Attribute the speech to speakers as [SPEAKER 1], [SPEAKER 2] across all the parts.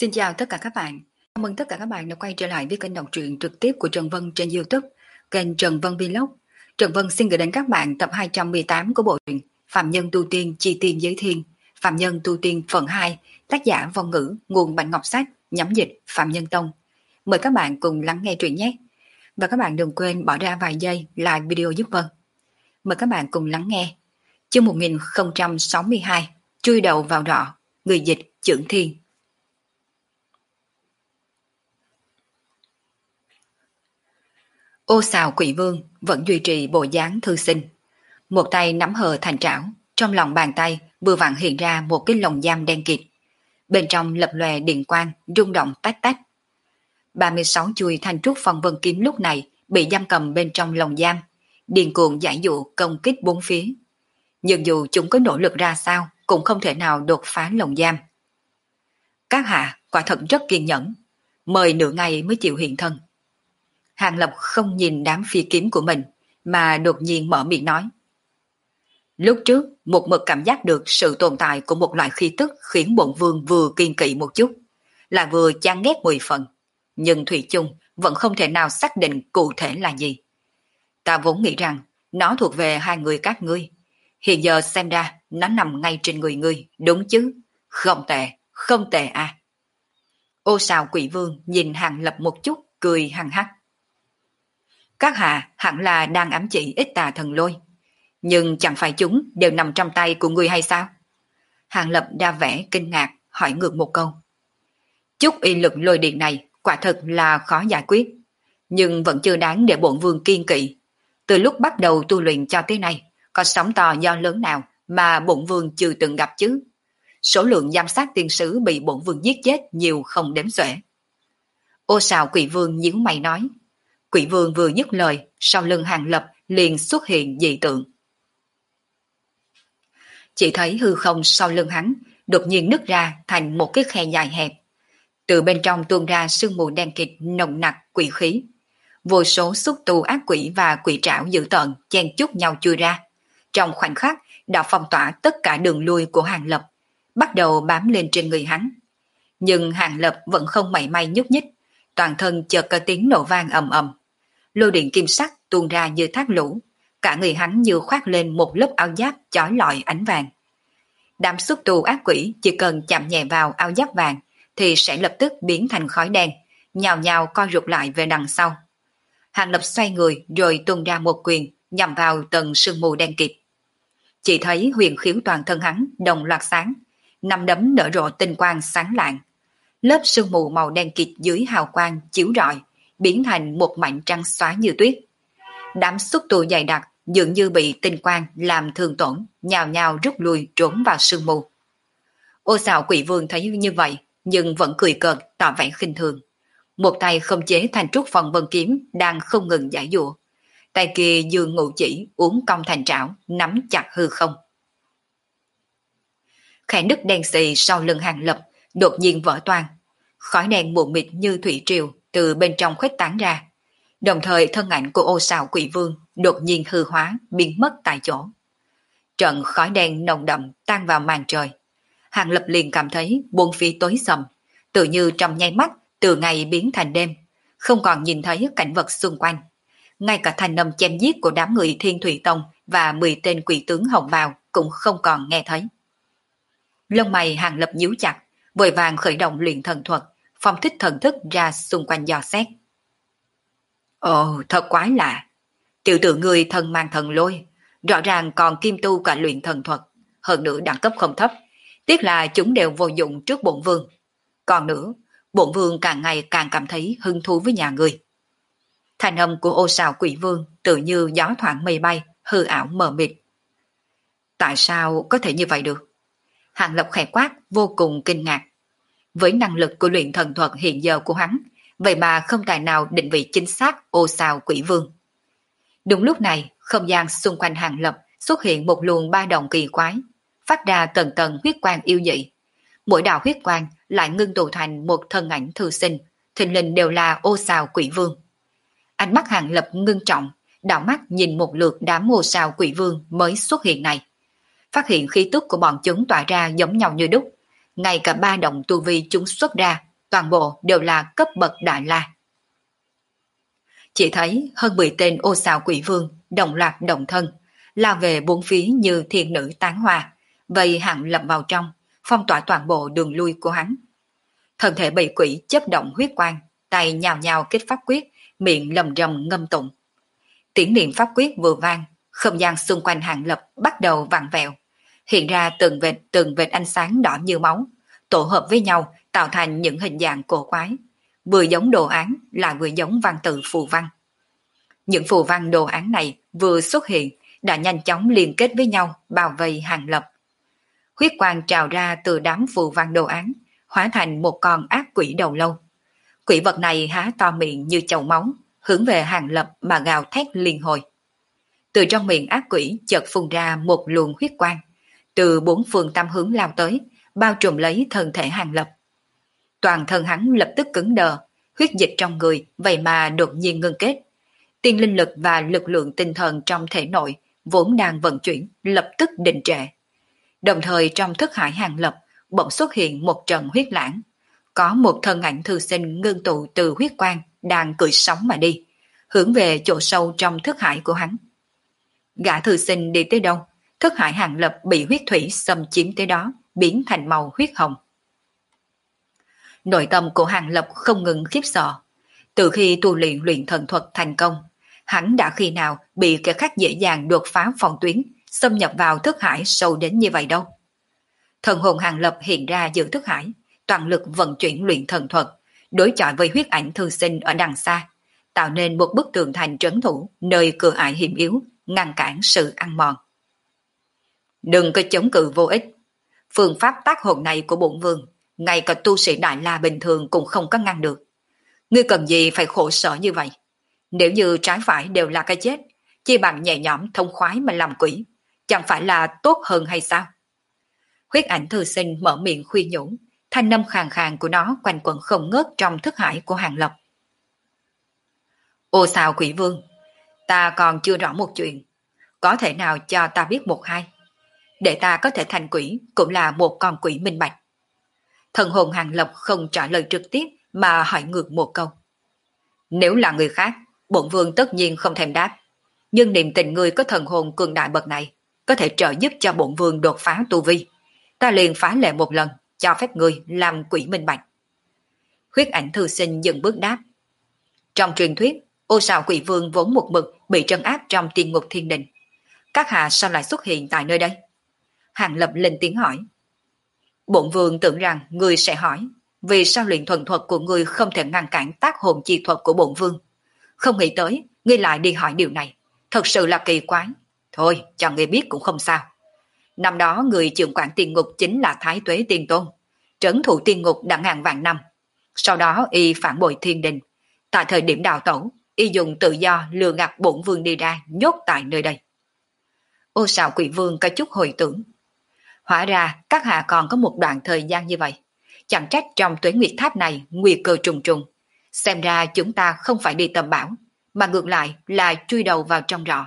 [SPEAKER 1] Xin chào tất cả các bạn. Chào mừng tất cả các bạn đã quay trở lại với kênh đọc truyện trực tiếp của Trần Vân trên YouTube, kênh Trần Vân Vlog. Trần Vân xin gửi đến các bạn tập 218 của bộ truyện Phạm Nhân Tu Tiên Chi Tiên Giới Thiên, Phạm Nhân Tu Tiên phần 2, tác giả Vong Ngữ, nguồn Bạch Ngọc Sách, nhóm dịch Phạm Nhân Tông. Mời các bạn cùng lắng nghe truyện nhé. Và các bạn đừng quên bỏ ra vài giây like video giúp Vân. Mời các bạn cùng lắng nghe. Chương 1062, chui đầu vào rọ, người dịch Chưởng Thiên. Ô Sào Quỷ Vương vẫn duy trì bộ dáng thư sinh. Một tay nắm hờ thành trảo, trong lòng bàn tay vừa vặn hiện ra một cái lồng giam đen kịt. Bên trong lập lòe điện quang, rung động tách tách. 36 chuôi thanh trúc phong vân kiếm lúc này bị giam cầm bên trong lồng giam, điên cuồng giải dụ công kích bốn phía. Nhưng dù chúng có nỗ lực ra sao, cũng không thể nào đột phá lồng giam. Các hạ quả thật rất kiên nhẫn, mời nửa ngày mới chịu hiện thân. Hàng Lập không nhìn đám phi kiếm của mình, mà đột nhiên mở miệng nói. Lúc trước, một mực cảm giác được sự tồn tại của một loại khí tức khiến bổn vương vừa kiên kỵ một chút, là vừa chán ghét 10 phần, nhưng thủy chung vẫn không thể nào xác định cụ thể là gì. Ta vốn nghĩ rằng nó thuộc về hai người các ngươi, hiện giờ xem ra nó nằm ngay trên người ngươi, đúng chứ? Không tệ à. Ô Sào Quỷ Vương nhìn Hàng Lập một chút, cười hằng hắc. Các hạ hẳn là đang ám chỉ ít tà thần lôi, nhưng chẳng phải chúng đều nằm trong tay của ngươi hay sao? Hàng Lập đa vẻ kinh ngạc, hỏi ngược một câu. Chút y lực lôi điện này quả thật là khó giải quyết, nhưng vẫn chưa đáng để bổn vương kiên kỵ. Từ lúc bắt đầu tu luyện cho tới nay, có sóng to do lớn nào mà bổn vương chưa từng gặp chứ? Số lượng giám sát tiên sứ bị bổn vương giết chết nhiều không đếm xuể. Ô Sào Quỷ Vương nhíu mày nói. Quỷ Vương vừa dứt lời, sau lưng Hàng Lập liền xuất hiện dị tượng. Chỉ thấy hư không sau lưng hắn đột nhiên nứt ra thành một cái khe dài hẹp. Từ bên trong tuôn ra sương mù đen kịt nồng nặc quỷ khí. Vô số xúc tu ác quỷ và quỷ trảo dữ tợn chen chúc nhau chui ra. Trong khoảnh khắc đã phong tỏa tất cả đường lui của Hàng Lập, bắt đầu bám lên trên người hắn. Nhưng Hàng Lập vẫn không mảy may nhúc nhích, toàn thân chợt có tiếng nổ vang ầm ầm. Lôi điện kim sắc tuôn ra như thác lũ, cả người hắn như khoác lên một lớp áo giáp chói lọi ánh vàng. Đám xúc tu ác quỷ chỉ cần chạm nhẹ vào áo giáp vàng thì sẽ lập tức biến thành khói đen, nhào nhào co rụt lại về đằng sau. Hàng Lập xoay người rồi tung ra một quyền nhằm vào tầng sương mù đen kịt. Chỉ thấy huyền khiếu toàn thân hắn đồng loạt sáng, năm đấm nở rộ tinh quang sáng lạng. Lớp sương mù màu đen kịt dưới hào quang chiếu rọi, biến thành một mảnh trắng xóa như tuyết. Đám xúc tu dày đặc dường như bị tinh quang làm thương tổn, nhào nhào rút lui trốn vào sương mù. Ô Sào Quỷ Vương thấy như vậy, nhưng vẫn cười cợt tỏ vẻ khinh thường. Một tay không chế thành trúc phong vân kiếm đang không ngừng giải dụa, tay kia dương ngụ chỉ uốn cong thành trảo, nắm chặt hư không. Khe nứt đen xì sau lưng Hàng Lập đột nhiên vỡ toang, khói đen mù mịt như thủy triều từ bên trong khuếch tán ra. Đồng thời thân ảnh của Ô Sào Quỷ Vương đột nhiên hư hóa, biến mất tại chỗ. Trận khói đen nồng đậm tan vào màn trời. Hàng Lập liền cảm thấy bốn phía tối sầm, tự như trong nháy mắt từ ngày biến thành đêm, không còn nhìn thấy cảnh vật xung quanh. Ngay cả thanh âm chém giết của đám người Thiên Thủy Tông và 10 tên quỷ tướng hồng bào cũng không còn nghe thấy. Lông mày Hàng Lập nhíu chặt, vội vàng khởi động luyện thần thuật, phong thích thần thức ra xung quanh dò xét. Ồ, thật quái lạ. Tiểu tử người thần mang thần lôi, rõ ràng còn kim tu cả luyện thần thuật, hơn nữa đẳng cấp không thấp. Tiếc là chúng đều vô dụng trước bổn vương. Còn nữa, bổn vương càng ngày càng cảm thấy hứng thú với nhà người. Thanh âm của Ô Sào Quỷ Vương tự như gió thoảng mây bay, hư ảo mờ mịt. Tại sao có thể như vậy được? Hàng Lập khẽ quát, vô cùng kinh ngạc. Với năng lực của luyện thần thuật hiện giờ của hắn, vậy mà không tài nào định vị chính xác Ô Sào Quỷ Vương. Đúng lúc này, không gian xung quanh Hàng Lập xuất hiện một luồng ba động kỳ quái, phát ra tầng tầng huyết quang yêu dị. Mỗi đạo huyết quang lại ngưng tụ thành một thân ảnh thư sinh, thình lình đều là Ô Sào Quỷ Vương. Ánh mắt Hàng Lập ngưng trọng, đảo mắt nhìn một lượt đám Ô Sào Quỷ Vương mới xuất hiện này. Phát hiện khí tức của bọn chúng tỏa ra giống nhau như đúc, ngay cả ba động tu vi chúng xuất ra toàn bộ đều là cấp bậc đại la. Chỉ thấy hơn 10 tên ô xào quỷ vương đồng loạt động thân, lao về bốn phía như thiên nữ tán hoa, vây Hàng Lập vào trong, phong tỏa toàn bộ đường lui của hắn. Thân thể bị quỷ chớp động huyết quang, tay nhào nhào kết pháp quyết, miệng lầm rầm ngâm tụng. Tiếng niệm pháp quyết vừa vang, không gian xung quanh Hàng Lập bắt đầu vặn vẹo, hiện ra từng vệt ánh sáng đỏ như máu, tổ hợp với nhau tạo thành những hình dạng cổ quái, vừa giống đồ án lại vừa giống văn tự phù văn. Những phù văn đồ án này vừa xuất hiện đã nhanh chóng liên kết với nhau bao vây Hàng Lập. Huyết quang trào ra từ đám phù văn đồ án, hóa thành một con ác quỷ đầu lâu. Quỷ vật này há to miệng như chậu máu, hướng về Hàng Lập mà gào thét liên hồi. Từ trong miệng ác quỷ chợt phun ra một luồng huyết quang, từ bốn phương tám hướng lao tới, bao trùm lấy thân thể Hàng Lập. Toàn thân hắn lập tức cứng đờ, huyết dịch trong người vậy mà đột nhiên ngưng kết. Tiên linh lực và lực lượng tinh thần trong thể nội vốn đang vận chuyển lập tức đình trệ. Đồng thời trong thức hải Hàng Lập bỗng xuất hiện một trận huyết lãng. Có một thân ảnh thư sinh ngưng tụ từ huyết quang đang cưỡi sóng mà đi, hướng về chỗ sâu trong thức hải của hắn. Gã thư sinh đi tới đâu, thức hải Hàng Lập bị huyết thủy xâm chiếm tới đó, biến thành màu huyết hồng. Nội tâm của Hàng Lập không ngừng khiếp sợ. Từ khi tu luyện thần thuật thành công, hắn đã khi nào bị kẻ khác dễ dàng đột phá phòng tuyến, xâm nhập vào thức hải sâu đến như vậy đâu. Thần hồn Hàng Lập hiện ra giữa thức hải, toàn lực vận chuyển luyện thần thuật, đối chọi với huyết ảnh thư sinh ở đằng xa, tạo nên một bức tường thành trấn thủ nơi cửa ải hiểm yếu, ngăn cản sự ăn mòn. Đừng có chống cự vô ích. Phương pháp tác hồn này của bổn vương, ngay cả tu sĩ đại la bình thường cũng không có ngăn được. Ngươi cần gì phải khổ sở như vậy? Nếu như trái phải đều là cái chết, chi bằng nhẹ nhõm thông khoái mà làm quỷ, chẳng phải là tốt hơn hay sao? Huyết ảnh thư sinh mở miệng khuyên nhủ, thanh âm khàn khàn của nó quanh quẩn không ngớt trong thức hải của Hàng Lập. Ô sao quỷ vương, ta còn chưa rõ một chuyện, có thể nào cho ta biết một hai? Để ta có thể thành quỷ cũng là một con quỷ minh bạch. Thần hồn Hàng Lập không trả lời trực tiếp mà hỏi ngược một câu. Nếu là người khác, bổn vương tất nhiên không thèm đáp. Nhưng niềm tình ngươi có thần hồn cường đại bậc này, có thể trợ giúp cho bổn vương đột phá tu vi. Ta liền phá lệ một lần, cho phép ngươi làm quỷ minh bạch. Huyết ảnh thư sinh dừng bước đáp. Trong truyền thuyết, ô sào quỷ vương vốn một mực bị trấn áp trong tiên ngục thiên đình. Các hạ sao lại xuất hiện tại nơi đây? Hàng Lập lên tiếng hỏi. Bổn vương tưởng rằng ngươi sẽ hỏi, vì sao luyện thuần thuật của ngươi không thể ngăn cản tác hồn chi thuật của bổn vương. Không nghĩ tới, ngươi lại đi hỏi điều này. Thật sự là kỳ quái. Thôi, cho ngươi biết cũng không sao. Năm đó người trưởng quản tiên ngục chính là Thái Tuế Tiên Tôn, trấn thủ tiên ngục đã ngàn vạn năm. Sau đó y phản bội thiên đình. Tại thời điểm đào tẩu, y dùng tự do lừa gạt bổn vương đi ra, nhốt tại nơi đây. Ô sào quỷ vương có chút hồi tưởng. Hóa ra các hạ còn có một đoạn thời gian như vậy. Chẳng trách trong Tuế Nguyệt Tháp này nguy cơ trùng trùng. Xem ra chúng ta không phải đi tầm bảo, mà ngược lại là chui đầu vào trong rọ.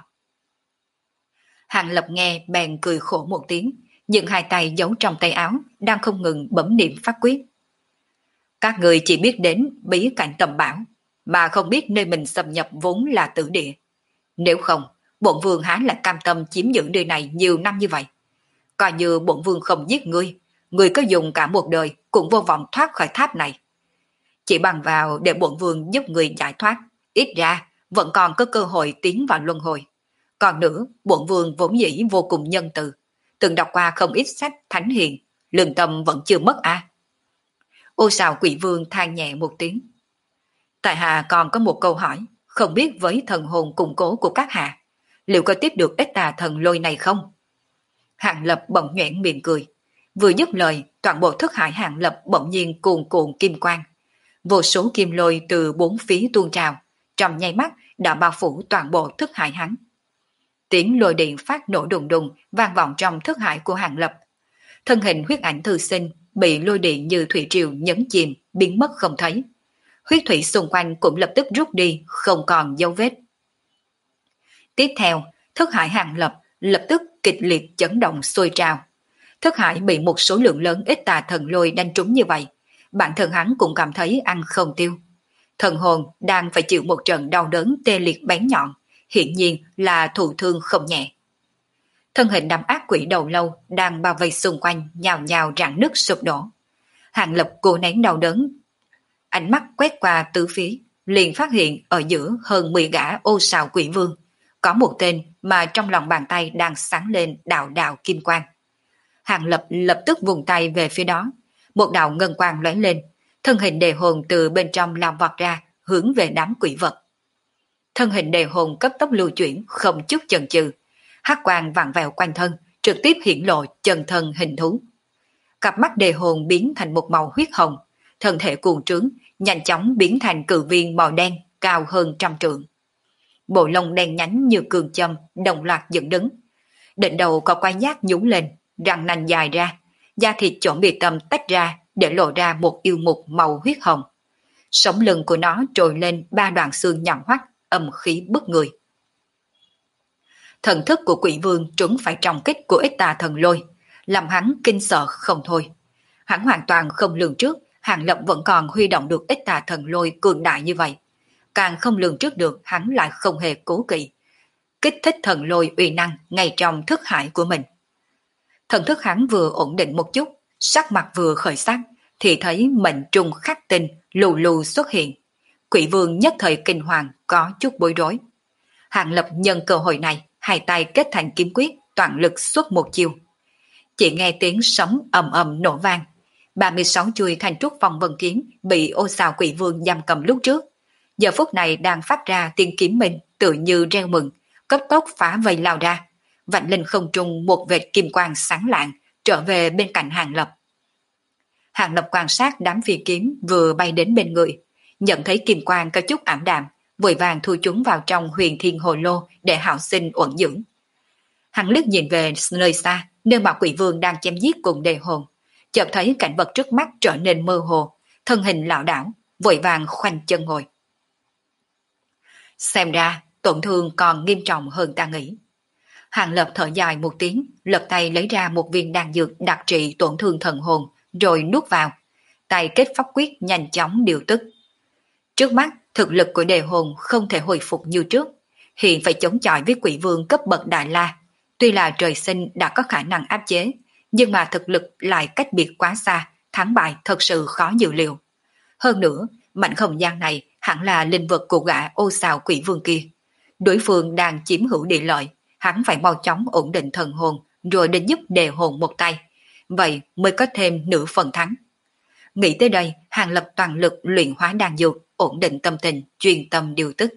[SPEAKER 1] Hàng Lập nghe bèn cười khổ một tiếng, nhưng hai tay giấu trong tay áo đang không ngừng bấm niệm pháp quyết. Các người chỉ biết đến bí cảnh tầm bảo, mà không biết nơi mình xâm nhập vốn là tử địa. Nếu không, bổn vương há lại cam tâm chiếm giữ nơi này nhiều năm như vậy. Coi như bổn vương không giết ngươi, ngươi có dùng cả một đời cũng vô vọng thoát khỏi tháp này. Chỉ bằng vào để bổn vương giúp ngươi giải thoát, ít ra vẫn còn có cơ hội tiến vào luân hồi. Còn nữa, bổn vương vốn dĩ vô cùng nhân từ, từng đọc qua không ít sách thánh hiền, lương tâm vẫn chưa mất à. Ô sào quỷ vương than nhẹ một tiếng. Tại hạ còn có một câu hỏi, không biết với thần hồn củng cố của các hạ, liệu có tiếp được ít tà thần lôi này không? Hàng Lập bỗng nhoẻn miệng cười. Vừa dứt lời, toàn bộ thức hải Hàng Lập bỗng nhiên cuồn cuộn kim quang. Vô số kim lôi từ bốn phía tuôn trào, trong nháy mắt đã bao phủ toàn bộ thức hải hắn. Tiếng lôi điện phát nổ đùng đùng vang vọng trong thức hải của Hàng Lập. Thân hình huyết ảnh thư sinh bị lôi điện như thủy triều nhấn chìm, biến mất không thấy. Huyết thủy xung quanh cũng lập tức rút đi, không còn dấu vết. Tiếp theo, thức hải Hàng Lập lập tức kịch liệt chấn động sôi trào. Thức hải bị một số lượng lớn ít tà thần lôi đánh trúng như vậy, bản thân hắn cũng cảm thấy ăn không tiêu. Thần hồn đang phải chịu một trận đau đớn tê liệt bén nhọn, hiển nhiên là thụ thương không nhẹ. Thân hình đám ác quỷ đầu lâu đang bao vây xung quanh nhào nhào rạn nứt sụp đổ. Hàng Lập cố nén đau đớn, ánh mắt quét qua tứ phía, liền phát hiện ở giữa hơn 10 gã ô sào quỷ vương, có một tên mà trong lòng bàn tay đang sáng lên đạo đạo kim quang. Hàng Lập lập tức vùng tay về phía đó, một đạo ngân quang lóe lên, thân hình đề hồn từ bên trong lao vọt ra, hướng về đám quỷ vật. Thân hình đề hồn cấp tốc lưu chuyển, không chút chần chừ, hắc quang vặn vẹo quanh thân, trực tiếp hiển lộ chân thân hình thú. Cặp mắt đề hồn biến thành một màu huyết hồng, thân thể cuồng trướng, nhanh chóng biến thành cự viên màu đen cao hơn 100 trượng. Bộ lông đen nhánh như cương châm, đồng loạt dựng đứng. Đỉnh đầu có quai nhát nhúng lên, răng nanh dài ra, da thịt chỗ bị tâm tách ra để lộ ra một yêu mục màu huyết hồng. Sống lưng của nó trồi lên 3 đoạn xương nhọn hoắt, âm khí bức người. Thần thức của quỷ vương trúng phải trong kích của ít tà thần lôi, làm hắn kinh sợ không thôi. Hắn hoàn toàn không lường trước Hàng Lập vẫn còn huy động được ít tà thần lôi cường đại như vậy. Càng không lường trước được hắn lại không hề cố kỵ, kích thích thần lôi uy năng ngay trong thức hải của mình. Thần thức hắn vừa ổn định một chút, sắc mặt vừa khởi sắc, thì thấy mệnh trung khắc tinh lù lù xuất hiện. Quỷ vương nhất thời kinh hoàng, có chút bối rối. Hàng Lập nhân cơ hội này, hai tay kết thành kiếm quyết, toàn lực xuất một chiêu. Chỉ nghe tiếng sấm ầm ầm nổ vang, 36 chuôi thành trúc phong vân kiếm bị ô xào quỷ vương giam cầm lúc trước, giờ phút này đang phát ra tiếng kiếm minh tự như reo mừng, cấp tốc phá vây lao ra, vạch lên không trung một vệt kim quang sáng lạng, trở về bên cạnh Hàng Lập. Hàng Lập quan sát đám phi kiếm vừa bay đến bên người, nhận thấy kim quang có chút ảm đạm, vội vàng thu chúng vào trong huyền thiên hồ lô để hảo sinh uẩn dưỡng. Hắn liếc nhìn về nơi xa, nơi mà quỷ vương đang chém giết cùng đề hồn, chợt thấy cảnh vật trước mắt trở nên mơ hồ, thân hình lảo đảo, vội vàng khoanh chân ngồi. Xem ra tổn thương còn nghiêm trọng hơn ta nghĩ. Hàng Lập thở dài một tiếng, lật tay lấy ra một viên đan dược đặc trị tổn thương thần hồn, rồi nuốt vào. Tay kết pháp quyết nhanh chóng điều tức. Trước mắt, thực lực của đề hồn không thể hồi phục như trước, hiện phải chống chọi với quỷ vương cấp bậc Đại La. Tuy là trời sinh đã có khả năng áp chế, nhưng mà thực lực lại cách biệt quá xa, thắng bại thật sự khó dự liệu. Hơn nữa, mảnh không gian này hẳn là linh vật của gã ô xào quỷ vương kia. Đối phương đang chiếm hữu địa lợi, hắn phải mau chóng ổn định thần hồn, rồi đến giúp đề hồn một tay. Vậy mới có thêm nửa phần thắng. Nghĩ tới đây, Hàng Lập toàn lực luyện hóa đan dược, ổn định tâm tình, chuyên tâm điều tức.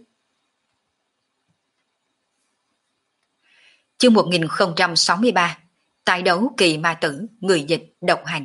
[SPEAKER 1] Chương 1063, tái đấu kỳ ma tử, người dịch, độc hành.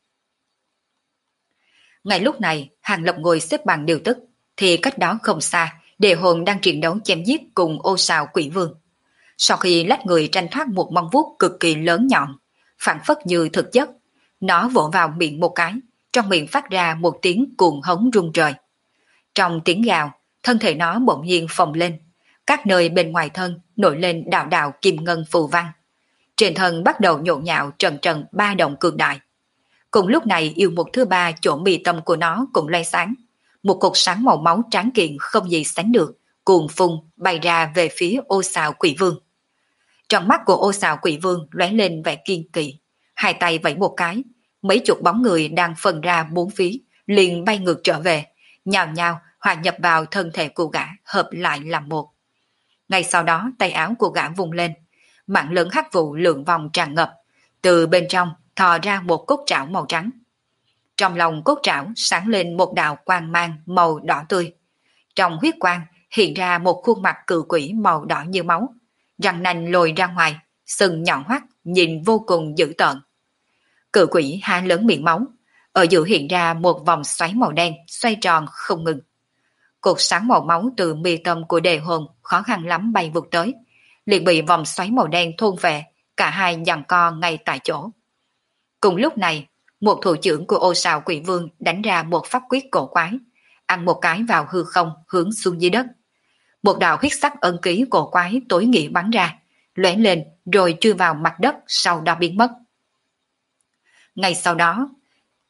[SPEAKER 1] Ngay lúc này, Hàng Lập ngồi xếp bằng điều tức, thì cách đó không xa, đề hồn đang chiến đấu chém giết cùng ô sào quỷ vương. Sau khi lách người tranh thoát một mong vuốt cực kỳ lớn nhọn, phản phất như thực chất, nó vỗ vào miệng một cái, trong miệng phát ra một tiếng cuồng hống rung trời. Trong tiếng gào, thân thể nó bỗng nhiên phồng lên, các nơi bên ngoài thân nổi lên đạo đạo kim ngân phù văn. Trên thân bắt đầu nhộn nhạo trần trần ba động cường đại. Cùng lúc này yêu mục thứ ba chỗ mi tâm của nó cũng lóe sáng. Một cột sáng màu máu tráng kiện không gì sánh được, cuồng phun bay ra về phía ô xào quỷ vương. Trong mắt của ô xào quỷ vương lóe lên vẻ kiên kỵ, hai tay vẫy một cái, mấy chục bóng người đang phân ra bốn phía, liền bay ngược trở về, nhào nhào hòa nhập vào thân thể của gã, hợp lại làm một. Ngay sau đó tay áo của gã vùng lên, mạng lớn hắc vụ lượng vòng tràn ngập, từ bên trong thò ra một cốt trảo màu trắng. Trong lòng cốt trảo sáng lên một đạo quang mang màu đỏ tươi. Trong huyết quang hiện ra một khuôn mặt cự quỷ màu đỏ như máu, răng nanh lồi ra ngoài, sừng nhọn hoắt, nhìn vô cùng dữ tợn. Cự quỷ há lớn miệng máu, ở giữa hiện ra một vòng xoáy màu đen xoay tròn không ngừng. Cột sáng màu máu từ mi tâm của đề hồn khó khăn lắm bay vụt tới, liền bị vòng xoáy màu đen thôn về, cả hai giằng co ngay tại chỗ. Cùng lúc này, một thủ trưởng của ô sào quỷ vương đánh ra một pháp quyết cổ quái, ăn một cái vào hư không hướng xuống dưới đất. Một đạo huyết sắc ân ký cổ quái tối nghĩa bắn ra, lóe lên rồi chui vào mặt đất, sau đó biến mất. Ngay sau đó,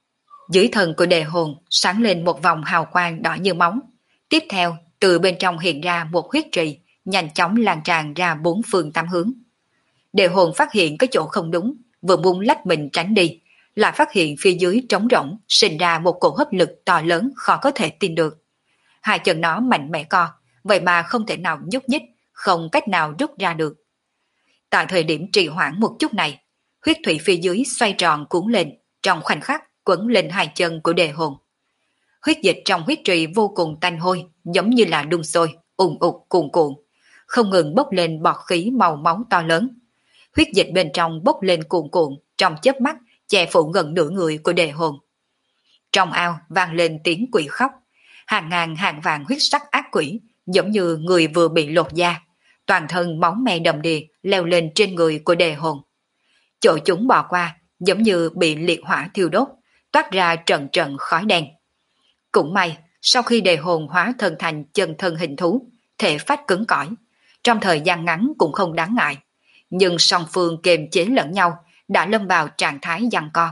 [SPEAKER 1] Dưới thân của đề hồn sáng lên một vòng hào quang đỏ như máu. Tiếp theo, từ bên trong hiện ra một huyết trì, nhanh chóng lan tràn ra bốn phương tám hướng. Đề hồn phát hiện cái chỗ không đúng, vừa muốn lách mình tránh đi, lại phát hiện phía dưới trống rỗng, sinh ra một cổ hấp lực to lớn khó có thể tin được. Hai chân nó mạnh mẽ co, vậy mà không thể nào nhúc nhích, không cách nào rút ra được. Tại thời điểm trì hoãn một chút này, huyết thủy phía dưới xoay tròn cuốn lên, trong khoảnh khắc quấn lên hai chân của đề hồn. Huyết dịch trong huyết trì vô cùng tanh hôi, giống như là đun sôi, ùn ục cuồn cuộn, không ngừng bốc lên bọt khí màu máu to lớn. Huyết dịch bên trong bốc lên cuồn cuộn, trong chớp mắt che phủ gần nửa người của đề hồn. Trong ao vang lên tiếng quỷ khóc, hàng ngàn hàng vạn huyết sắc ác quỷ, giống như người vừa bị lột da, toàn thân máu me đầm đìa leo lên trên người của đề hồn. Chỗ chúng bò qua, giống như bị liệt hỏa thiêu đốt, toát ra trận trận khói đen. Cũng may, sau khi đề hồn hóa thân thành chân thân hình thú, thể phách cứng cỏi, trong thời gian ngắn cũng không đáng ngại, nhưng song phương kiềm chế lẫn nhau đã lâm vào trạng thái giằng co.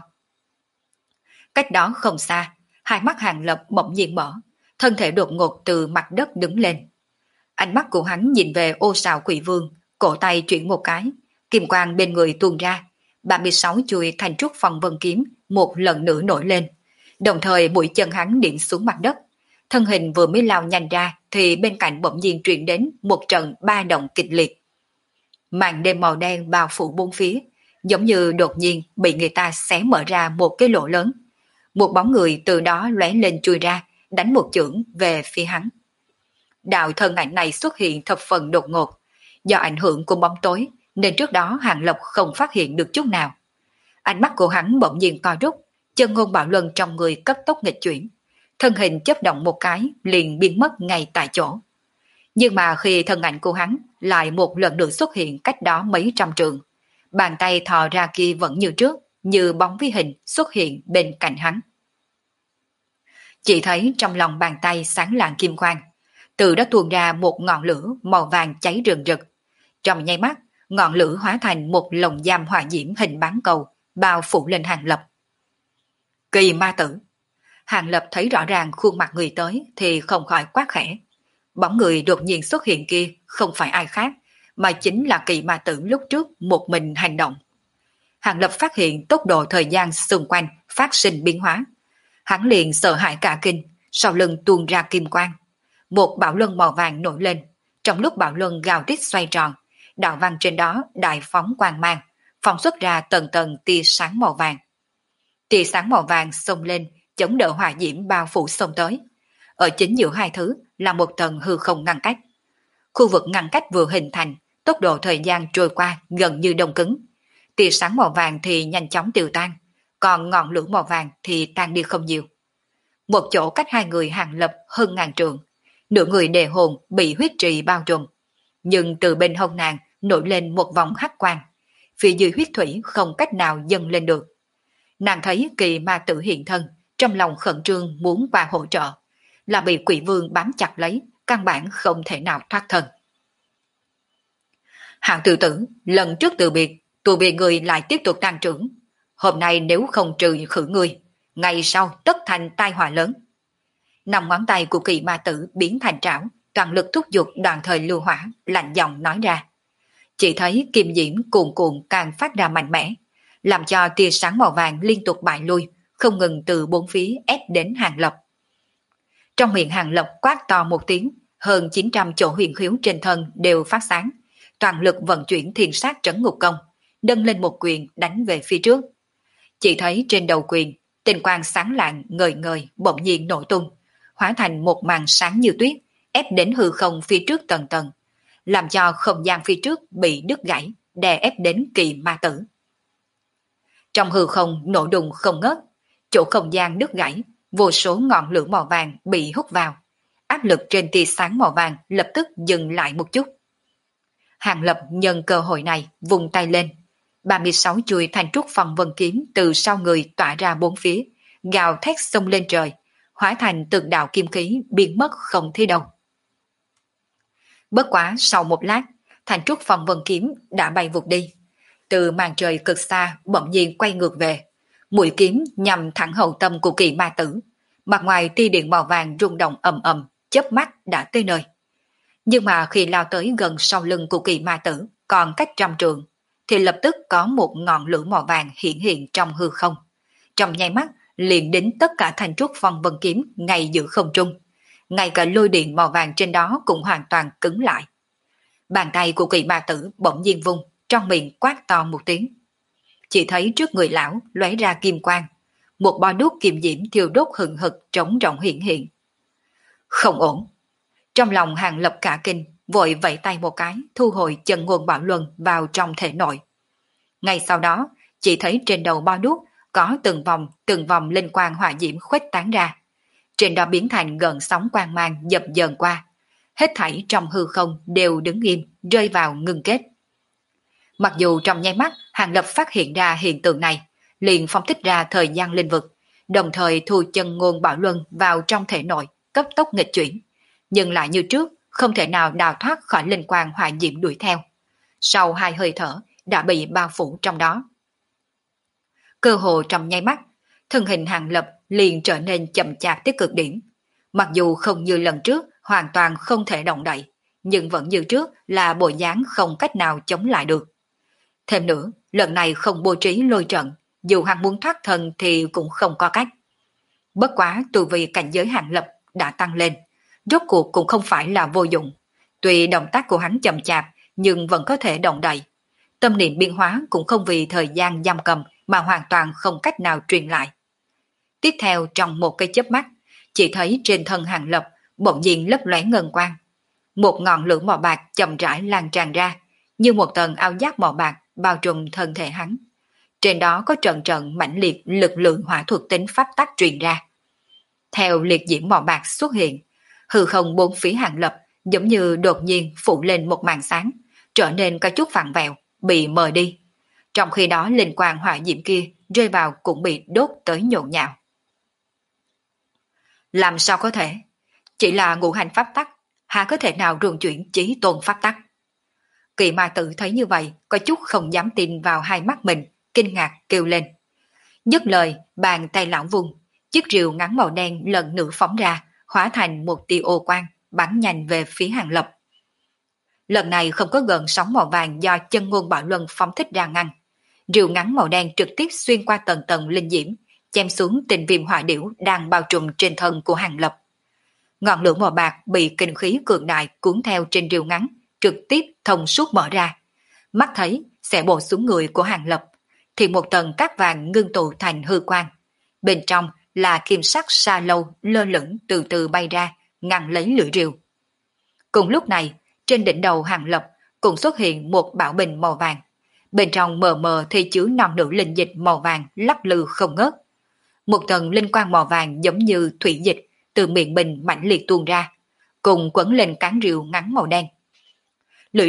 [SPEAKER 1] Cách đó không xa, hai mắt Hàng Lập bỗng nhiên mở, thân thể đột ngột từ mặt đất đứng lên. Ánh mắt của hắn nhìn về ô sào quỷ vương, cổ tay chuyển một cái, kim quang bên người tuôn ra, 36 chuôi thành trúc phong vân kiếm một lần nữa nổi lên, đồng thời mũi chân hắn điểm xuống mặt đất. Thân hình vừa mới lao nhanh ra thì bên cạnh bỗng nhiên truyền đến một trận ba động kịch liệt. Màn đêm màu đen bao phủ bốn phía, giống như đột nhiên bị người ta xé mở ra một cái lỗ lớn. Một bóng người từ đó lóe lên chui ra, đánh một chưởng về phía hắn. Đạo thân ảnh này xuất hiện thập phần đột ngột, do ảnh hưởng của bóng tối nên trước đó Hàng Lập không phát hiện được chút nào. Ánh mắt của hắn bỗng nhiên co rút, chân ngôn bạo luân trong người cấp tốc nghịch chuyển, thân hình chớp động một cái liền biến mất ngay tại chỗ. Nhưng mà khi thân ảnh của hắn lại một lần nữa xuất hiện cách đó mấy trăm trượng, bàn tay thò ra kia vẫn như trước, như bóng vi hình xuất hiện bên cạnh hắn. Chỉ thấy trong lòng bàn tay sáng lạng kim quang, từ đó tuôn ra một ngọn lửa màu vàng cháy rừng rực. Trong nháy mắt, ngọn lửa hóa thành một lồng giam hỏa diễm hình bán cầu, bao phủ lên Hàng Lập. Kỳ ma tử! Hàng Lập thấy rõ ràng khuôn mặt người tới thì không khỏi quát khẽ. Bóng người đột nhiên xuất hiện kia không phải ai khác, mà chính là kỳ ma tử lúc trước một mình hành động. Hàng Lập phát hiện tốc độ thời gian xung quanh phát sinh biến hóa. Hắn liền sợ hãi cả kinh, sau lưng tuôn ra kim quang. Một bão luân màu vàng nổi lên, trong lúc bão luân gào rít xoay tròn, đạo văn trên đó đại phóng quang mang, phóng xuất ra tầng tầng tia sáng màu vàng. Tia sáng màu vàng xông lên, chống đỡ hỏa diễm bao phủ xông tới. Ở chính giữa hai thứ là một tầng hư không ngăn cách. Khu vực ngăn cách vừa hình thành, tốc độ thời gian trôi qua gần như đông cứng. Tia sáng màu vàng thì nhanh chóng tiêu tan, còn ngọn lửa màu vàng thì tan đi không nhiều. Một chỗ cách hai người Hàng Lập hơn ngàn trượng, nửa người đề hồn bị huyết trì bao trùm, nhưng từ bên hông nàng nổi lên một vòng hắc quang, phía dưới huyết thủy không cách nào dâng lên được. Nàng thấy kỳ ma tử hiện thân, trong lòng khẩn trương muốn qua hỗ trợ, là bị quỷ vương bám chặt lấy, căn bản không thể nào thoát thân. Hạng tự tử, lần trước từ biệt, tụi bị người lại tiếp tục tăng trưởng. Hôm nay nếu không trừ khử người, ngày sau tất thành tai họa lớn. Năm ngón tay của kỳ ma tử biến thành trảo, toàn lực thúc giục đoàn thời lưu hỏa, lạnh giọng nói ra. Chỉ thấy kim diễm cuồn cuộn càng phát ra mạnh mẽ, làm cho tia sáng màu vàng liên tục bại lui, không ngừng từ bốn phía ép đến Hàng Lập. Trong miệng Hàng Lập quát to một tiếng, hơn 900 chỗ huyền khiếu trên thân đều phát sáng, toàn lực vận chuyển thiên sát trấn ngục công, nâng lên một quyền đánh về phía trước. Chỉ thấy trên đầu quyền, tinh quang sáng lạng ngời ngời bỗng nhiên nổ tung, hóa thành một màn sáng như tuyết, ép đến hư không phía trước tầng tầng, làm cho không gian phía trước bị đứt gãy, đè ép đến kỳ ma tử. Trong hư không nổ đùng không ngớt, chỗ không gian đứt gãy, vô số ngọn lửa màu vàng bị hút vào. Áp lực trên tia sáng màu vàng lập tức dừng lại một chút. Hàng Lập nhân cơ hội này vùng tay lên, 36 chuôi thành trúc phong vân kiếm từ sau người tỏa ra bốn phía, gào thét xông lên trời, hóa thành từng đạo kim khí biến mất không thấy đâu. Bất quá sau một lát, thành trúc phong vân kiếm đã bay vụt đi. Từ màn trời cực xa bỗng nhiên quay ngược về. Mũi kiếm nhằm thẳng hậu tâm của kỳ ma tử, mặt ngoài tia điện màu vàng rung động ầm ầm, chớp mắt đã tới nơi. Nhưng mà khi lao tới gần sau lưng của kỳ ma tử, còn cách trăm trượng, thì lập tức có một ngọn lửa màu vàng hiện hiện trong hư không. Trong nháy mắt, liền đính tất cả thanh trúc phong vân kiếm ngay giữa không trung. Ngay cả lôi điện màu vàng trên đó cũng hoàn toàn cứng lại. Bàn tay của kỳ ma tử bỗng nhiên vung, trong miệng quát to một tiếng. Chỉ thấy trước người lão lóe ra kim quang, một bó đuốc kim diễm thiêu đốt hừng hực trống rộng hiện hiện. Không ổn. Trong lòng Hàng Lập cả kinh, vội vẫy tay một cái, thu hồi chân ngôn bảo luân vào trong thể nội. Ngay sau đó, chỉ thấy trên đầu bó đuốc có từng vòng linh quang hỏa diễm khuếch tán ra. Trên đó biến thành gần sóng quang mang dập dờn qua. Hết thảy trong hư không đều đứng im, rơi vào ngưng kết. Mặc dù trong nháy mắt Hàng Lập phát hiện ra hiện tượng này, liền phóng thích ra thời gian linh vực, đồng thời thu chân ngôn bảo luân vào trong thể nội, cấp tốc nghịch chuyển, nhưng lại như trước, không thể nào đào thoát khỏi linh quang hỏa diễm đuổi theo. Sau 2 hơi thở, đã bị bao phủ trong đó. Cơ hồ trong nháy mắt, thân hình Hàng Lập liền trở nên chậm chạp tới cực điểm. Mặc dù không như lần trước hoàn toàn không thể động đậy, nhưng vẫn như trước là bộ dáng không cách nào chống lại được. Thêm nữa, lần này không bố trí lôi trận, dù hắn muốn thoát thân thì cũng không có cách. Bất quá tu vi cảnh giới Hàng Lập đã tăng lên, rốt cuộc cũng không phải là vô dụng. Tuy động tác của hắn chậm chạp, nhưng vẫn có thể động đậy. Tâm niệm biến hóa cũng không vì thời gian giam cầm mà hoàn toàn không cách nào truyền lại. Tiếp theo trong một cái chớp mắt, chỉ thấy trên thân Hàng Lập bỗng nhiên lấp lóe ngân quang. Một ngọn lửa màu bạc chậm rãi lan tràn ra, như một tầng áo giáp màu bạc bao trùm thân thể hắn. Trên đó có trận trận mãnh liệt lực lượng hỏa thuật tính pháp tắc truyền ra. Theo liệt diễm màu bạc xuất hiện, hư không bốn phía Hàng Lập giống như đột nhiên phủ lên một màn sáng, trở nên có chút vặn vẹo, bị mờ đi. Trong khi đó linh quang hỏa diễm kia rơi vào cũng bị đốt tới nhộn nhạo. Làm sao có thể? Chỉ là ngũ hành pháp tắc, há có thể nào rung chuyển chí tôn pháp tắc? Kỳ ma tử thấy như vậy, có chút không dám tin vào hai mắt mình, kinh ngạc kêu lên. Dứt lời, bàn tay lão vùng, chiếc rìu ngắn màu đen lần nữa phóng ra, hóa thành một tia ô quang, bắn nhanh về phía Hàng Lập. Lần này không có gần sóng màu vàng do chân ngôn bảo luân phóng thích ra ngăn. Rìu ngắn màu đen trực tiếp xuyên qua tầng tầng linh diễm, chém xuống tình viêm hỏa điểu đang bao trùm trên thân của Hàng Lập. Ngọn lửa màu bạc bị kinh khí cường đại cuốn theo trên rìu ngắn, trực tiếp thông suốt mở ra. Mắt thấy sẽ bổ xuống người của Hàng Lập, thì một tầng cát vàng ngưng tụ thành hư quang. Bên trong là kim sắc sa lâu lơ lửng từ từ bay ra, ngăn lấy lưỡi rìu. Cùng lúc này, trên đỉnh đầu Hàng Lập cũng xuất hiện một bảo bình màu vàng. Bên trong mờ mờ thì chứa non nữ linh dịch màu vàng lắc lư không ngớt. Một tầng linh quang màu vàng giống như thủy dịch từ miệng bình mãnh liệt tuôn ra, cùng quấn lên cán rìu ngắn màu đen. Lưỡi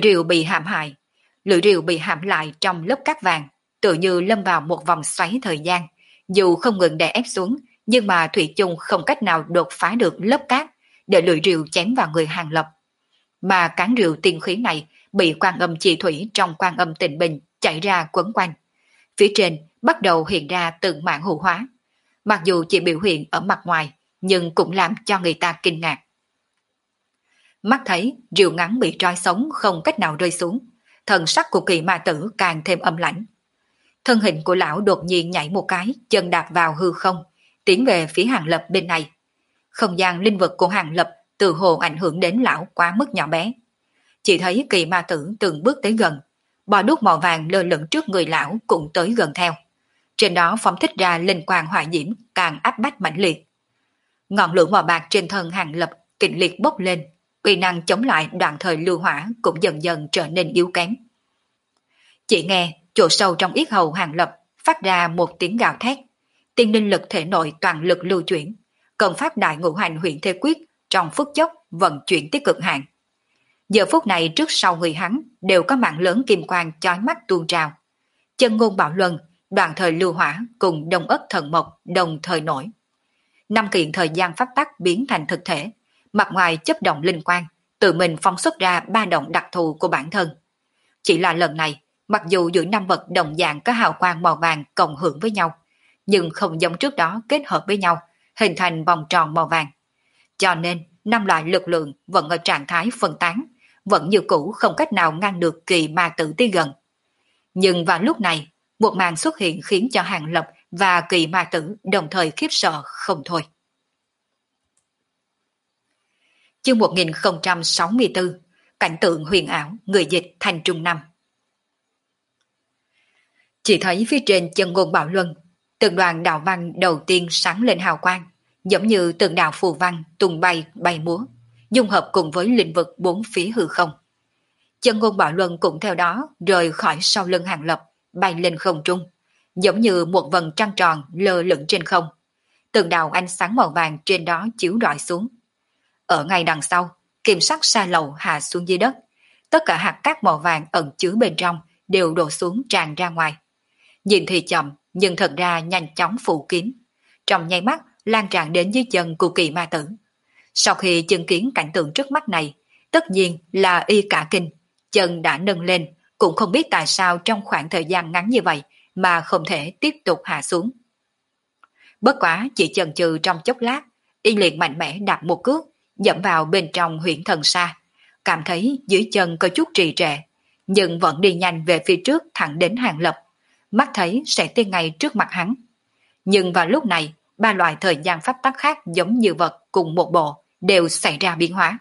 [SPEAKER 1] rìu bị hãm lại trong lớp cát vàng, tự như lâm vào một vòng xoáy thời gian. Dù không ngừng đè ép xuống, nhưng mà thủy chung không cách nào đột phá được lớp cát, để lưỡi rìu chém vào người Hàng Lập. Mà cán rìu tiên khí này bị quan âm chi thủy trong quan âm tịnh bình chảy ra quấn quanh. Phía trên bắt đầu hiện ra từng mảng hủ hóa. Mặc dù chỉ biểu hiện ở mặt ngoài, nhưng cũng làm cho người ta kinh ngạc. Mắt thấy rìu ngắn bị trói sống không cách nào rơi xuống, thần sắc của kỳ ma tử càng thêm âm lãnh. Thân hình của lão đột nhiên nhảy một cái, chân đạp vào hư không, tiến về phía Hàng Lập bên này. Không gian linh vực của Hàng Lập từ hồ ảnh hưởng đến lão quá mức nhỏ bé. Chỉ thấy kỳ ma tử từng bước tới gần, bò đuốc màu vàng lơ lửng trước người lão cũng tới gần theo. Trên đó phóng thích ra linh quang hỏa diễm càng áp bách mãnh liệt. Ngọn lửa màu bạc trên thân Hàng Lập kịch liệt bốc lên, uy năng chống lại đoạn thời lưu hỏa cũng dần dần trở nên yếu kém. Chỉ nghe chỗ sâu trong yết hầu Hàng Lập phát ra một tiếng gào thét, tiên linh lực thể nội toàn lực lưu chuyển, cần phát đại ngũ hành huyền thế quyết trong phút chốc vận chuyển tới cực hạn. Giờ phút này trước sau người hắn đều có mạng lớn kim quang chói mắt tuôn trào. Chân ngôn bảo luân, đoạn thời lưu hỏa cùng đông ất thần mộc đồng thời nổi. Năm kiện thời gian pháp tắc biến thành thực thể, mặt ngoài chấp động linh quang, tự mình phóng xuất ra ba động đặc thù của bản thân. Chỉ là lần này, mặc dù giữa năm vật đồng dạng có hào quang màu vàng cộng hưởng với nhau, nhưng không giống trước đó kết hợp với nhau, hình thành vòng tròn màu vàng. Cho nên, năm loại lực lượng vẫn ở trạng thái phân tán, vẫn như cũ không cách nào ngăn được kỳ ma tử tới gần. Nhưng vào lúc này, một màn xuất hiện khiến cho Hàng Lập và kỳ ma tử đồng thời khiếp sợ không thôi. Chương 1064, cảnh tượng huyền ảo, người dịch thành Trung Năm. Chỉ thấy phía trên chân ngôn Bảo Luân, từng đoàn đạo văn đầu tiên sáng lên hào quang, giống như từng đạo phù văn tung bay bay múa, dung hợp cùng với lĩnh vực bốn phía hư không. Chân ngôn Bảo Luân cũng theo đó rời khỏi sau lưng Hàng Lập, bay lên không trung, giống như một vầng trăng tròn lơ lửng trên không. Từng đạo ánh sáng màu vàng trên đó chiếu rọi xuống. Ở ngay đằng sau, kim sắc sa lầu hạ xuống dưới đất, tất cả hạt cát màu vàng ẩn chứa bên trong đều đổ xuống tràn ra ngoài. Nhìn thì chậm, nhưng thật ra nhanh chóng phủ kín, trong nháy mắt lan tràn đến dưới chân của kỳ ma tử. Sau khi chứng kiến cảnh tượng trước mắt này, tất nhiên là y cả kinh, chân đã nâng lên, cũng không biết tại sao trong khoảng thời gian ngắn như vậy mà không thể tiếp tục hạ xuống. Bất quá chỉ chần chừ trong chốc lát, y liền mạnh mẽ đặt một cước, dẫm vào bên trong huyễn thần sa, cảm thấy dưới chân có chút trì trệ, nhưng vẫn đi nhanh về phía trước thẳng đến Hàng Lập, mắt thấy sẽ tới ngay trước mặt hắn. Nhưng vào lúc này, ba loại thời gian pháp tắc khác giống như vật cùng một bộ đều xảy ra biến hóa.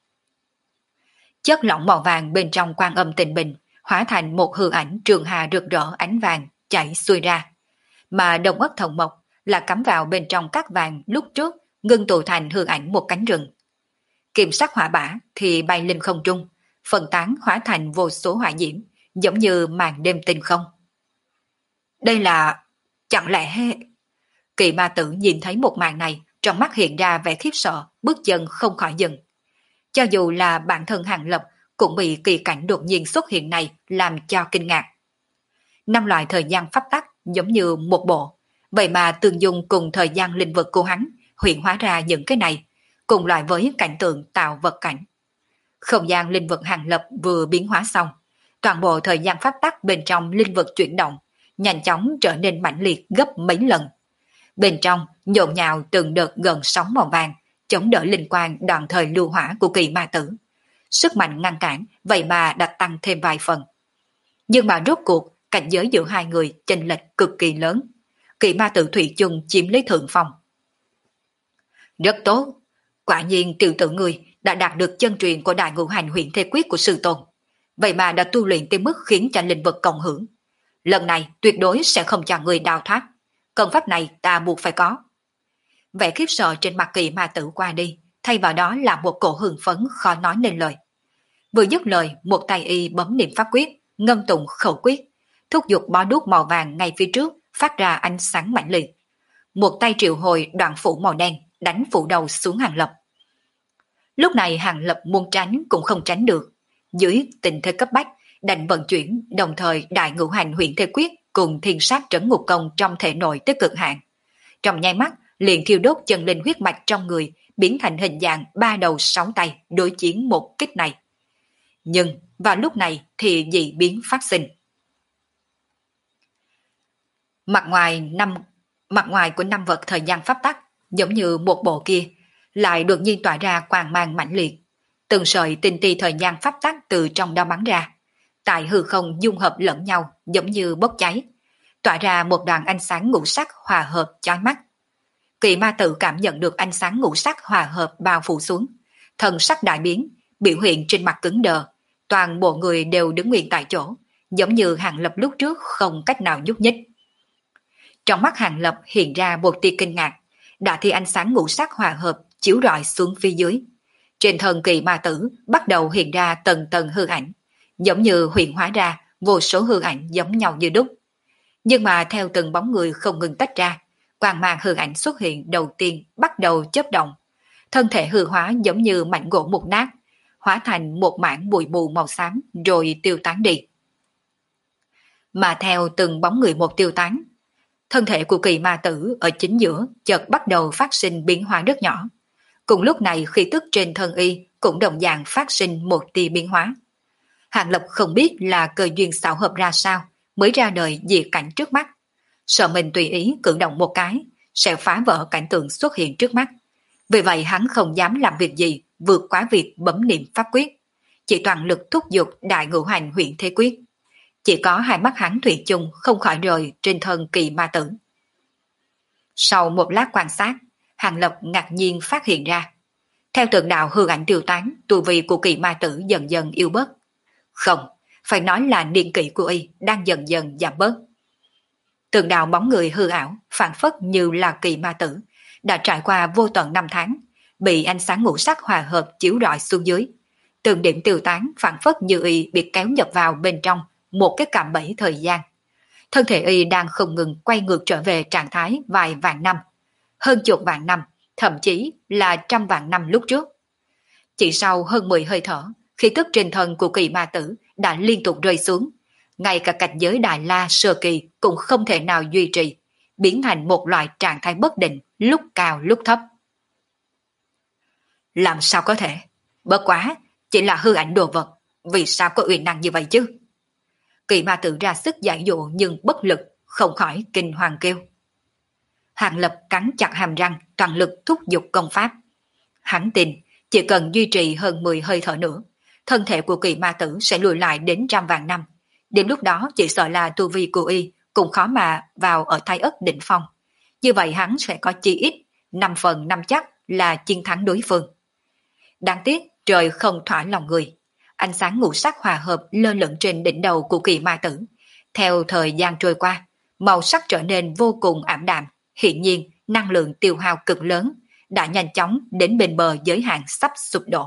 [SPEAKER 1] Chất lỏng màu vàng bên trong Quan Âm Tịnh Bình hóa thành một hư ảnh trường hà rực rỡ ánh vàng chảy xuôi ra, mà Đông Ất Thần Mộc là cắm vào bên trong các vàng lúc trước ngưng tụ thành hư ảnh một cánh rừng. Kim sắc hỏa bả thì bay lên không trung, phân tán hóa thành vô số hỏa diễm, giống như màn đêm tinh không. Đây là... chẳng lẽ... Kỳ ma tử nhìn thấy một màn này, trong mắt hiện ra vẻ khiếp sợ, bước chân không khỏi dừng. Cho dù là bản thân Hàng Lập cũng bị kỳ cảnh đột nhiên xuất hiện này làm cho kinh ngạc. Năm loại thời gian pháp tắc giống như một bộ, vậy mà tương dung cùng thời gian linh vực của hắn hiện hóa ra những cái này, cùng loại với cảnh tượng tạo vật cảnh. Không gian linh vực Hàng Lập vừa biến hóa xong, toàn bộ thời gian pháp tắc bên trong linh vực chuyển động, nhanh chóng trở nên mãnh liệt gấp mấy lần. Bên trong nhộn nhào từng đợt gần sóng màu vàng, chống đỡ linh quang đoạn thời lưu hỏa của kỳ ma tử. Sức mạnh ngăn cản vậy mà đã tăng thêm vài phần. Nhưng mà rốt cuộc cảnh giới giữa hai người chênh lệch cực kỳ lớn. Kỳ ma tử thủy chung chiếm lấy thượng phong. Rất tốt, quả nhiên tiểu tử người đã đạt được chân truyền của đại ngũ hành huyền thế quyết của sư tôn. Vậy mà đã tu luyện tới mức khiến cho linh vật cộng hưởng. Lần này tuyệt đối sẽ không cho người đào thoát. Công pháp này ta buộc phải có. Vẻ khiếp sợ trên mặt kỳ ma tử qua đi, thay vào đó là một cổ hưng phấn khó nói nên lời. Vừa dứt lời, một tay y bấm niệm pháp quyết, ngâm tụng khẩu quyết, thúc giục bó đuốc màu vàng ngay phía trước, phát ra ánh sáng mãnh liệt. Một tay triệu hồi đoạn phủ màu đen, đánh phủ đầu xuống Hàng Lập. Lúc này Hàng Lập muốn tránh cũng không tránh được. Dưới tình thế cấp bách, đành vận chuyển, đồng thời đại ngũ hành huyền thế quyết cùng thiên sát trấn ngục công trong thể nội tới cực hạn. Trong nháy mắt, liền thiêu đốt chân linh huyết mạch trong người, biến thành hình dạng ba đầu sáu tay đối chiến một kích này. Nhưng vào lúc này thì dị biến phát sinh. Mặt ngoài của năm vật thời gian pháp tắc, giống như một bộ kia, lại đột nhiên tỏa ra quang mang mãnh liệt. Từng sợi tinh ti thời gian pháp tắc từ trong đó bắn ra, tại hư không dung hợp lẫn nhau giống như bốc cháy, tỏa ra một đoàn ánh sáng ngũ sắc hòa hợp chói mắt. Kỳ ma tử cảm nhận được ánh sáng ngũ sắc hòa hợp bao phủ xuống, thần sắc đại biến, biểu hiện trên mặt cứng đờ, toàn bộ người đều đứng nguyên tại chỗ, giống như Hàng Lập lúc trước không cách nào nhúc nhích. Trong mắt Hàng Lập hiện ra một tia kinh ngạc, đã thì ánh sáng ngũ sắc hòa hợp chiếu rọi xuống phía dưới. Trên thân kỳ ma tử bắt đầu hiện ra tầng tầng hư ảnh, giống như hiện hóa ra vô số hư ảnh giống nhau như đúc. Nhưng mà theo từng bóng người không ngừng tách ra, quang mang hư ảnh xuất hiện đầu tiên bắt đầu chớp động. Thân thể hư hóa giống như mảnh gỗ mục nát, hóa thành một mảng bụi mù màu xám rồi tiêu tán đi. Mà theo từng bóng người một tiêu tán, thân thể của kỳ ma tử ở chính giữa chợt bắt đầu phát sinh biến hóa rất nhỏ. Cùng lúc này khí tức trên thân y cũng đồng dạng phát sinh một tia biến hóa. Hàng Lập không biết là cơ duyên xảo hợp ra sao mới ra đời dị cảnh trước mắt. sợ mình tùy ý cử động một cái, sẽ phá vỡ cảnh tượng xuất hiện trước mắt. Vì vậy hắn không dám làm việc gì vượt quá việc bấm niệm pháp quyết, chỉ toàn lực thúc giục đại ngũ hành huyện thế quyết. Chỉ có hai mắt hắn thủy chung không khỏi rời trên thân kỳ ma tử. Sau một lát quan sát, Hàng Lập ngạc nhiên phát hiện ra, theo tượng đạo hư ảnh tiêu tán, tu vi của kỳ ma tử dần dần yếu bớt. Không, phải nói là niên kỷ của y đang dần dần giảm bớt. Tượng đạo bóng người hư ảo, phản phất như là kỳ ma tử, đã trải qua vô tận năm tháng, bị ánh sáng ngũ sắc hòa hợp chiếu rọi xuống dưới. Từng điểm tiêu tán phản phất như y bị kéo nhập vào bên trong một cái cạm bẫy thời gian. Thân thể y đang không ngừng quay ngược trở về trạng thái vài vạn năm, hơn chục vạn năm, thậm chí là trăm vạn năm lúc trước. Chỉ sau hơn 10 hơi thở, khí tức trên thân của kỳ ma tử đã liên tục rơi xuống. Ngay cả cảnh giới Đại La sơ kỳ cũng không thể nào duy trì, biến thành một loại trạng thái bất định, lúc cao lúc thấp. Làm sao có thể? Bất quá, chỉ là hư ảnh đồ vật, vì sao có uy năng như vậy chứ? Kỳ ma tử ra sức giải dụ nhưng bất lực, không khỏi kinh hoàng kêu. Hàng Lập cắn chặt hàm răng, toàn lực thúc giục công pháp. Hắn tin, chỉ cần duy trì hơn 10 hơi thở nữa, thân thể của kỳ ma tử sẽ lùi lại đến trăm vạn năm. Đến lúc đó chỉ sợ là tu vi của y cũng khó mà vào ở thái ất đỉnh phong. Như vậy hắn sẽ có chi ít 5 phần 5 chắc là chiến thắng đối phương. Đáng tiếc trời không thỏa lòng người. Ánh sáng ngũ sắc hòa hợp lơ lửng trên đỉnh đầu của kỳ ma tử. Theo thời gian trôi qua, màu sắc trở nên vô cùng ảm đạm. Hiện nhiên năng lượng tiêu hao cực lớn đã nhanh chóng đến bên bờ giới hạn sắp sụp đổ.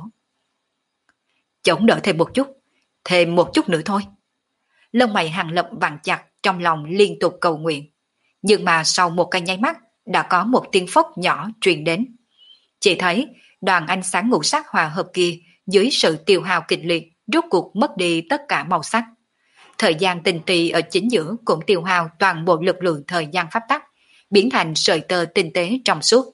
[SPEAKER 1] Chống đỡ thêm một chút nữa thôi. Lông mày Hàng Lập vặn chặt, trong lòng liên tục cầu nguyện. Nhưng mà sau một cái nháy mắt đã có một tiếng phốc nhỏ truyền đến. Chỉ thấy đoàn ánh sáng ngũ sắc hòa hợp kia dưới sự tiêu hao kịch liệt rốt cuộc mất đi tất cả màu sắc. Thời gian tinh tì ở chính giữa cũng tiêu hao toàn bộ lực lượng thời gian pháp tắc, biến thành sợi tơ tinh tế trong suốt.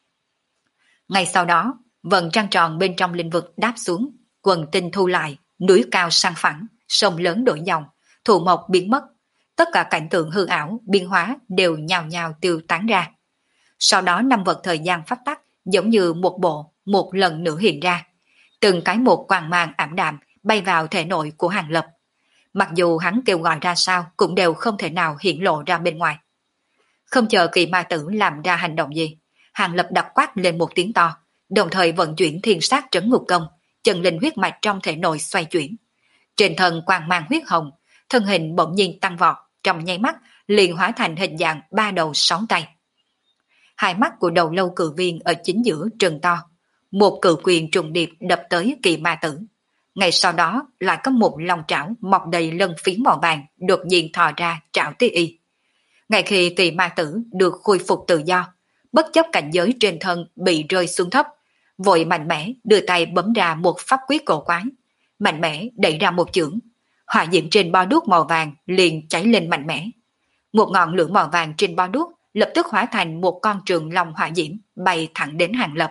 [SPEAKER 1] Ngay sau đó, vầng trăng tròn bên trong lĩnh vực đáp xuống, quần tinh thu lại, núi cao sang phẳng, sông lớn đổi dòng, thụ mộc biến mất. Tất cả cảnh tượng hư ảo, biến hóa đều nhào nhào tiêu tán ra. Sau đó năm vật thời gian pháp tắc giống như một bộ, một lần nữa hiện ra. Từng cái một quang mang ảm đạm bay vào thể nội của Hàng Lập. Mặc dù hắn kêu gọi ra sao cũng đều không thể nào hiện lộ ra bên ngoài. Không chờ kỳ ma tử làm ra hành động gì, Hàng Lập đập quát lên một tiếng to, đồng thời vận chuyển thiên sát trấn ngục công, chân linh huyết mạch trong thể nội xoay chuyển. Trên thân quang mang huyết hồng, thân hình bỗng nhiên tăng vọt, trong nháy mắt liền hóa thành hình dạng 3 đầu 6 tay. Hai mắt của đầu lâu cự viên ở chính giữa trừng to, một cự quyền trùng điệp đập tới kỳ ma tử. Ngay sau đó lại có một lòng trảo mọc đầy lân phiến màu vàng đột nhiên thò ra trảo tới y. Ngay khi kỳ ma tử được khôi phục tự do, bất chấp cảnh giới trên thân bị rơi xuống thấp, vội mạnh mẽ đưa tay bấm ra một pháp quyết cổ quái, mạnh mẽ đẩy ra một chưởng, hỏa diễm trên bo đuốc màu vàng liền cháy lên mạnh mẽ. Một ngọn lửa màu vàng trên bo đuốc lập tức hóa thành một con trường long hỏa diễm bay thẳng đến Hàng Lập.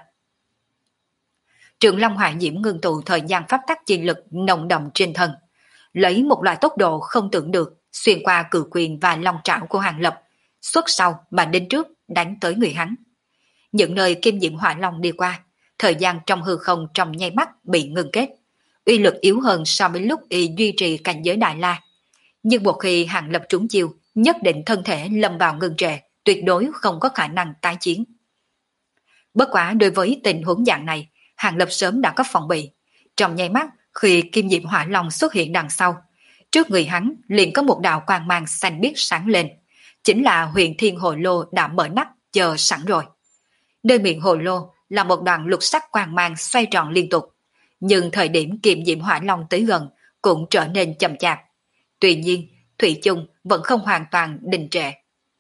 [SPEAKER 1] Trường long hỏa diễm ngưng tụ thời gian pháp tắc chi lực nồng đậm trên thân, lấy một loại tốc độ không tưởng được xuyên qua cự quyền và long trảo của Hàng Lập, xuất sau mà đến trước đánh tới người hắn. Những nơi kim diễm hỏa long đi qua, thời gian trong hư không trong nháy mắt bị ngừng kết, uy lực yếu hơn so với lúc y duy trì cảnh giới Đại La. Nhưng một khi Hàng Lập trúng chiêu, nhất định thân thể lâm vào ngừng trệ, tuyệt đối không có khả năng tái chiến. Bất quá đối với tình huống dạng này, Hàng Lập sớm đã có phòng bị. Trong nháy mắt, khi kim diệm hỏa long xuất hiện đằng sau, trước người hắn liền có một đạo quang mang xanh biếc sáng lên, chính là Huyền Thiên Hồ Lô đã mở nắp chờ sẵn rồi. Nơi miệng hồ lô là một đoàn lục sắc quang mang xoay tròn liên tục, nhưng thời điểm kim diệm hỏa long tới gần cũng trở nên chậm chạp. Tuy nhiên, thủy chung vẫn không hoàn toàn đình trệ.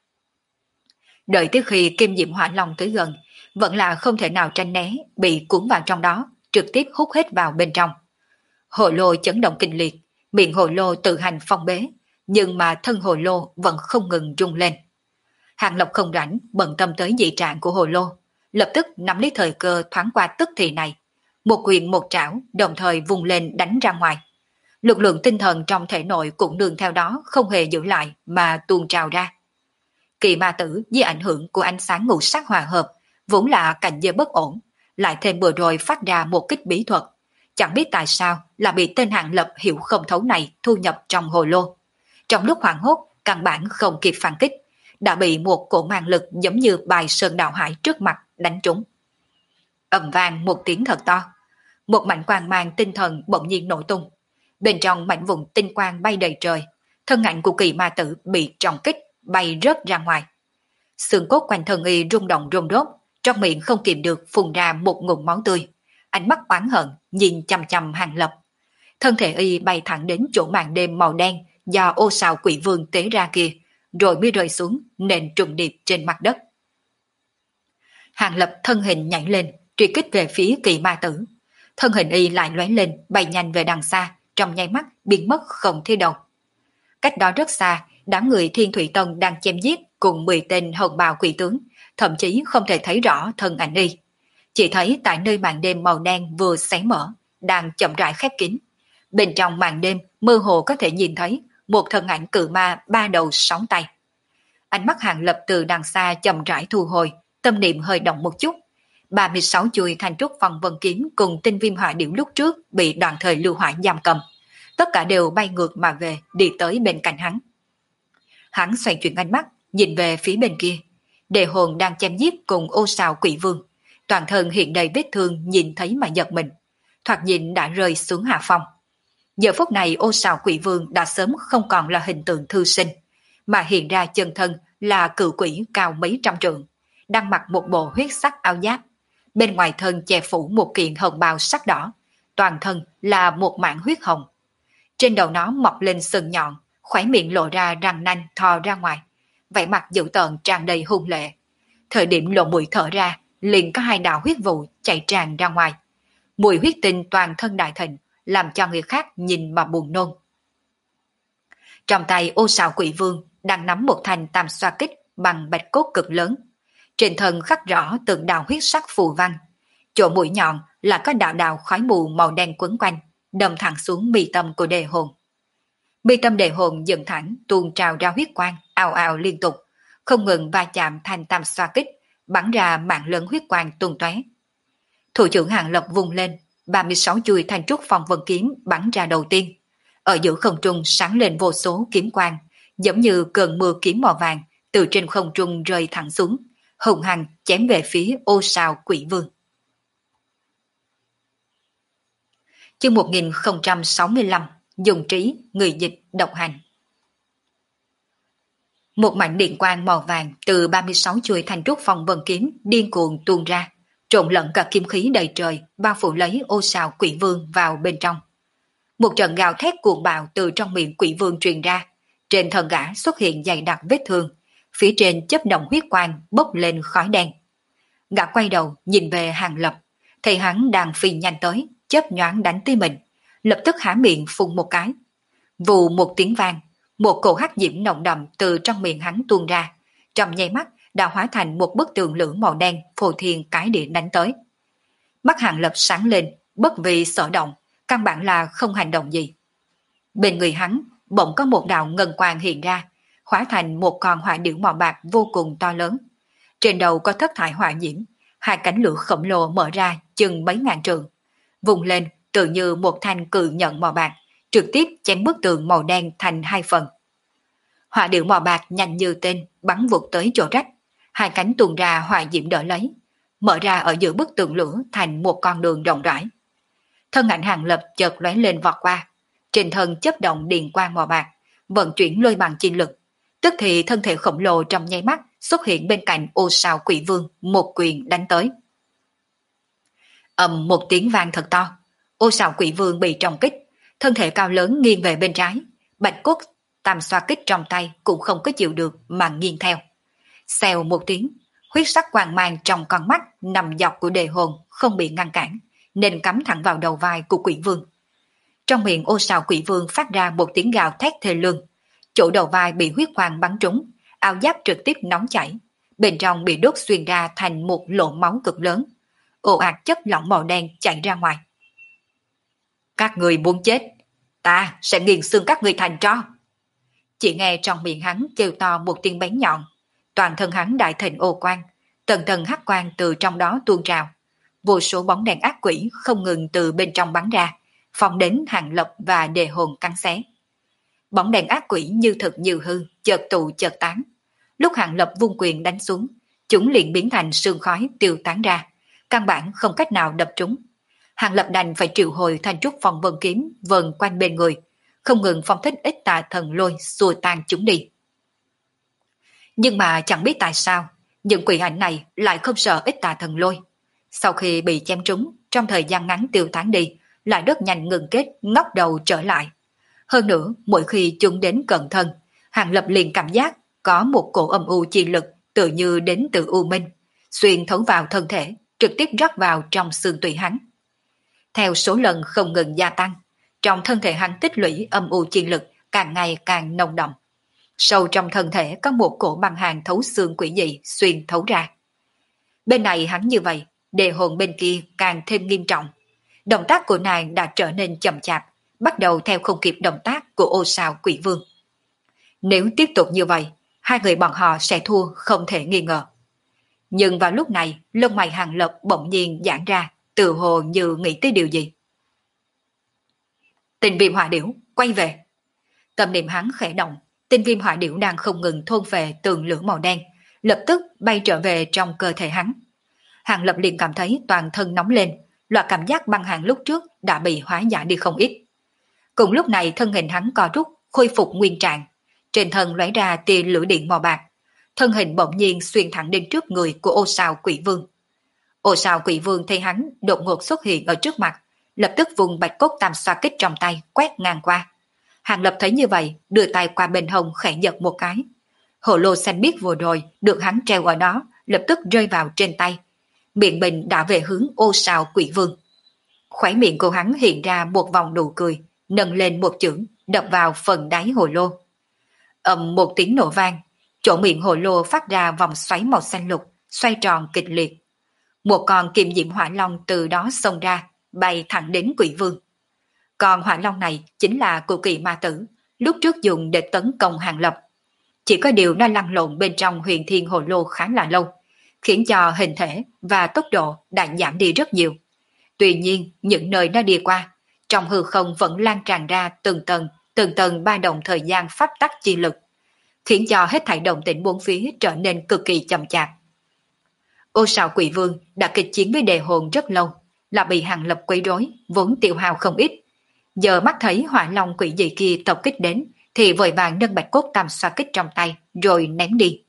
[SPEAKER 1] Đợi tới khi kim diệm hỏa long tới gần, vẫn là không thể nào tránh né, bị cuốn vào trong đó, trực tiếp hút hết vào bên trong. Hồ lô chấn động kinh liệt, miệng hồ lô tự hành phong bế, nhưng mà thân hồ lô vẫn không ngừng rung lên. Hàng Lập không rảnh bận tâm tới dị trạng của hồ lô, lập tức nắm lấy thời cơ thoáng qua tức thì này, một quyền một trảo đồng thời vùng lên đánh ra ngoài. Lực lượng tinh thần trong thể nội cũng đường theo đó không hề giữ lại mà tuôn trào ra. Kỳ ma tử dưới ảnh hưởng của ánh sáng ngũ sắc hòa hợp, vốn là cảnh giới bất ổn, lại thêm vừa rồi phát ra một kích bí thuật. Chẳng biết tại sao là bị tên Hàng Lập hiểu không thấu này thu nhập trong hồ lô. Trong lúc hoảng hốt, căn bản không kịp phản kích, đã bị một cổ mang lực giống như bài sơn đạo hải trước mặt đánh trúng. Ầm vang một tiếng thật to, một mảnh quang mang tinh thần bỗng nhiên nổ tung. Bên trong mảnh vụn tinh quang bay đầy trời, thân ảnh của kỳ ma tử bị trọng kích bay rớt ra ngoài. Xương cốt quanh thân y rung động rung rốt, trong miệng không kìm được phun ra một ngụm máu tươi, ánh mắt oán hận nhìn chằm chằm Hàng Lập. Thân thể y bay thẳng đến chỗ màn đêm màu đen do ô sào quỷ vương tế ra kia, rồi mới rơi xuống nền trùng điệp trên mặt đất. Hàng Lập thân hình nhảy lên, truy kích về phía kỳ ma tử. Thân hình y lại lóe lên, bay nhanh về đằng xa, trong nháy mắt biến mất không thấy đâu. Cách đó rất xa, đám người Thiên Thủy Tông đang chém giết cùng 10 tên hồng bào quỷ tướng, thậm chí không thể thấy rõ thân ảnh y. Chỉ thấy tại nơi màn đêm màu đen vừa xé mở, đang chậm rãi khép kín. Bên trong màn đêm mơ hồ có thể nhìn thấy một thân ảnh cự ma 3 đầu 6 tay. Ánh mắt Hàng Lập từ đằng xa chậm rãi thu hồi, tâm niệm hơi động một chút. 36 chuôi thanh trúc phong vân kiếm cùng tinh viêm hỏa điểu lúc trước bị đoạn thời lưu hỏa giam cầm. Tất cả đều bay ngược mà về, đi tới bên cạnh hắn. Hắn xoay chuyển ánh mắt, nhìn về phía bên kia. Đề hồn đang chém giết cùng ô sào quỷ vương. Toàn thân hiện đầy vết thương, nhìn thấy mà giật mình. Thoạt nhìn đã rơi xuống hạ phong. Giờ phút này ô sào quỷ vương đã sớm không còn là hình tượng thư sinh, mà hiện ra chân thân là cự quỷ cao mấy trăm trượng, đang mặc một bộ huyết sắc áo giáp. Bên ngoài thân che phủ một kiện hồng bào sắc đỏ, toàn thân là một mảng huyết hồng. Trên đầu nó mọc lên sừng nhọn, khóe miệng lộ ra răng nanh thò ra ngoài, vẻ mặt dữ tợn tràn đầy hung lệ. Thời điểm lộ mũi thở ra, liền có 2 đạo huyết vụ chạy tràn ra ngoài. Mùi huyết tinh toàn thân đại thịnh, làm cho người khác nhìn mà buồn nôn. Trong tay ô sào quỷ vương đang nắm một thanh tam xoa kích bằng bạch cốt cực lớn. Trên thân khắc rõ từng đạo huyết sắc phù văn. Chỗ mũi nhọn là có đạo đạo khói mù màu đen quấn quanh, đâm thẳng xuống mi tâm của đề hồn. Mi tâm đề hồn dựng thẳng tuôn trào ra huyết quang, ào ào liên tục, không ngừng va chạm thanh tam xoa kích, bắn ra mạng lớn huyết quang tung tóe. Thủ trưởng Hàng Lập vung lên, 36 chuôi thanh trúc phong vân kiếm bắn ra đầu tiên. Ở giữa không trung sáng lên vô số kiếm quang, giống như cơn mưa kiếm màu vàng từ trên không trung rơi thẳng xuống, hùng hăng chém về phía ô sào quỷ vương. Chương 1065, dùng trí, người dịch, độc hành. Một mảnh điện quang màu vàng từ 36 chuôi thanh trúc phong vân kiếm điên cuồng tuôn ra, trộn lẫn cả kim khí đầy trời, bao phủ lấy ô sào quỷ vương vào bên trong. Một trận gào thét cuồng bạo từ trong miệng quỷ vương truyền ra, trên thân gã xuất hiện dày đặc vết thương, phía trên chớp động huyết quang bốc lên khói đen. Gã quay đầu nhìn về Hàng Lập, thấy hắn đang phi nhanh tới, chớp nhoáng đánh tới mình, lập tức há miệng phun một cái. Vù một tiếng vang, một cổ hắc diễm nồng đậm từ trong miệng hắn tuôn ra, trong nháy mắt đã hóa thành một bức tường lửa màu đen phô thiên cái địa đánh tới. Mắt Hàng Lập sáng lên, bất vì sợ động, căn bản là không hành động gì. Bên người hắn bỗng có một đạo ngân quang hiện ra, hóa thành một con hỏa điểu màu bạc vô cùng to lớn. Trên đầu có thất thải hỏa diễm, 2 cánh lửa khổng lồ mở ra chừng mấy ngàn trượng, vùng lên tự như một thanh cự nhận màu bạc, trực tiếp chém bức tường màu đen thành 2 phần. Hỏa điểu màu bạc nhanh như tên bắn vụt tới chỗ rách, 2 cánh tuôn ra hỏa diễm đỡ lấy, mở ra ở giữa bức tường lửa thành một con đường rộng rãi. Thân ảnh Hàng Lập chợt lóe lên vọt qua, trên thân chớp động điện quang màu bạc, vận chuyển lôi bằng chi lực, tức thì thân thể khổng lồ trong nháy mắt xuất hiện bên cạnh ô sào quỷ vương, một quyền đánh tới. Ầm một tiếng vang thật to, ô sào quỷ vương bị trọng kích, thân thể cao lớn nghiêng về bên trái, bạch cốt tam xoa kích trong tay cũng không có chịu được mà nghiêng theo. Xèo một tiếng, huyết sắc quang mang trong con mắt nằm dọc của đề hồn không bị ngăn cản, nên cắm thẳng vào đầu vai của quỷ vương. Trong miệng ô sào quỷ vương phát ra một tiếng gào thét thê lương, chỗ đầu vai bị huyết quang bắn trúng, áo giáp trực tiếp nóng chảy, bên trong bị đốt xuyên ra thành một lỗ máu cực lớn, ồ ạt chất lỏng màu đen chảy ra ngoài. Các người muốn chết, ta sẽ nghiền xương các người thành tro. Chỉ nghe trong miệng hắn kêu to một tiếng bén nhọn, toàn thân hắn đại thịnh ô quang, tầng tầng hắc quang từ trong đó tuôn trào. Vô số bóng đèn ác quỷ không ngừng từ bên trong bắn ra, phóng đến Hàng Lập và Đề Hồn cắn xé. Bóng đèn ác quỷ như thực như hư, chợt tụ chợt tán. Lúc Hàng Lập vung quyền đánh xuống, chúng liền biến thành sương khói tiêu tán ra, căn bản không cách nào đập trúng. Hàng Lập đành phải triệu hồi Thanh Trúc Phong Vân kiếm vần quanh bên người, không ngừng phong thích ít tà thần lôi xua tan chúng đi. Nhưng mà chẳng biết tại sao, những quỷ ảnh này lại không sợ ít tà thần lôi. Sau khi bị chém trúng, trong thời gian ngắn tiêu tán đi, lại rất nhanh ngừng kết ngóc đầu trở lại. Hơn nữa, mỗi khi chúng đến cận thân, Hàng Lập liền cảm giác có một cổ âm u chi lực tự như đến từ u minh, xuyên thấu vào thân thể, trực tiếp rót vào trong xương tủy hắn. Theo số lần không ngừng gia tăng, trong thân thể hắn tích lũy âm u chi lực càng ngày càng nồng đậm. Sâu trong thân thể có một cổ băng hàn thấu xương quỷ dị xuyên thấu ra. Bên này hắn như vậy, Đề Hồn bên kia càng thêm nghiêm trọng. Động tác của nàng đã trở nên chậm chạp, bắt đầu theo không kịp động tác của Ô Sao Quỷ Vương. Nếu tiếp tục như vậy, hai người bọn họ sẽ thua không thể nghi ngờ. Nhưng vào lúc này, lông mày Hàng Lập bỗng nhiên giãn ra, tự hồ như nghĩ tới điều gì. Tinh viêm hỏa điểu, quay về. Tâm niệm hắn khẽ động, tinh viêm hỏa điểu đang không ngừng thôn về tường lửa màu đen, lập tức bay trở về trong cơ thể hắn. Hàng Lập liền cảm thấy toàn thân nóng lên, loại cảm giác băng hàn lúc trước đã bị hóa giải đi không ít. Cùng lúc này thân hình hắn co rút, khôi phục nguyên trạng, trên thân lóe ra tia lửa điện màu bạc, thân hình bỗng nhiên xuyên thẳng đến trước người của Ô Sao Quỷ Vương. Ô Sao Quỷ Vương thấy hắn đột ngột xuất hiện ở trước mặt, lập tức vùng bạch cốt tam xoa kích trong tay quét ngang qua. Hàng Lập thấy như vậy, đưa tay qua bên hông khẽ giật một cái. Hồ lô xanh biếc vừa rồi được hắn treo ở đó, lập tức rơi vào trên tay. Miệng bình đã về hướng Ô Sao Quỷ Vương. Khóe miệng của hắn hiện ra một vòng nụ cười, nâng lên một chưởng, đập vào phần đáy hồ lô. Ầm một tiếng nổ vang, chỗ miệng hồ lô phát ra vòng xoáy màu xanh lục, xoay tròn kịch liệt. Một con kim diễm hỏa long từ đó xông ra, bay thẳng đến Quỷ Vương. Con hỏa long này chính là của Kỳ Ma Tử, lúc trước dùng để tấn công Hàng Lập. Chỉ có điều nó lăn lộn bên trong huyền thiên hồ lô khá là lâu, khiến cho hình thể và tốc độ đã giảm đi rất nhiều. Tuy nhiên, những nơi nó đi qua, trong hư không vẫn lan tràn ra từng tầng ba động thời gian pháp tắc chi lực, khiến cho hết thảy động tĩnh bốn phía trở nên cực kỳ chậm chạp. Ô Sao Quỷ Vương đã kịch chiến với Đề Hồn rất lâu, là bị Hàng Lập quấy rối, vốn tiêu hao không ít. Giờ mắt thấy hỏa long quỷ dị kia tập kích đến, thì vội vàng nâng bạch cốt tam xoa kích trong tay, rồi ném đi.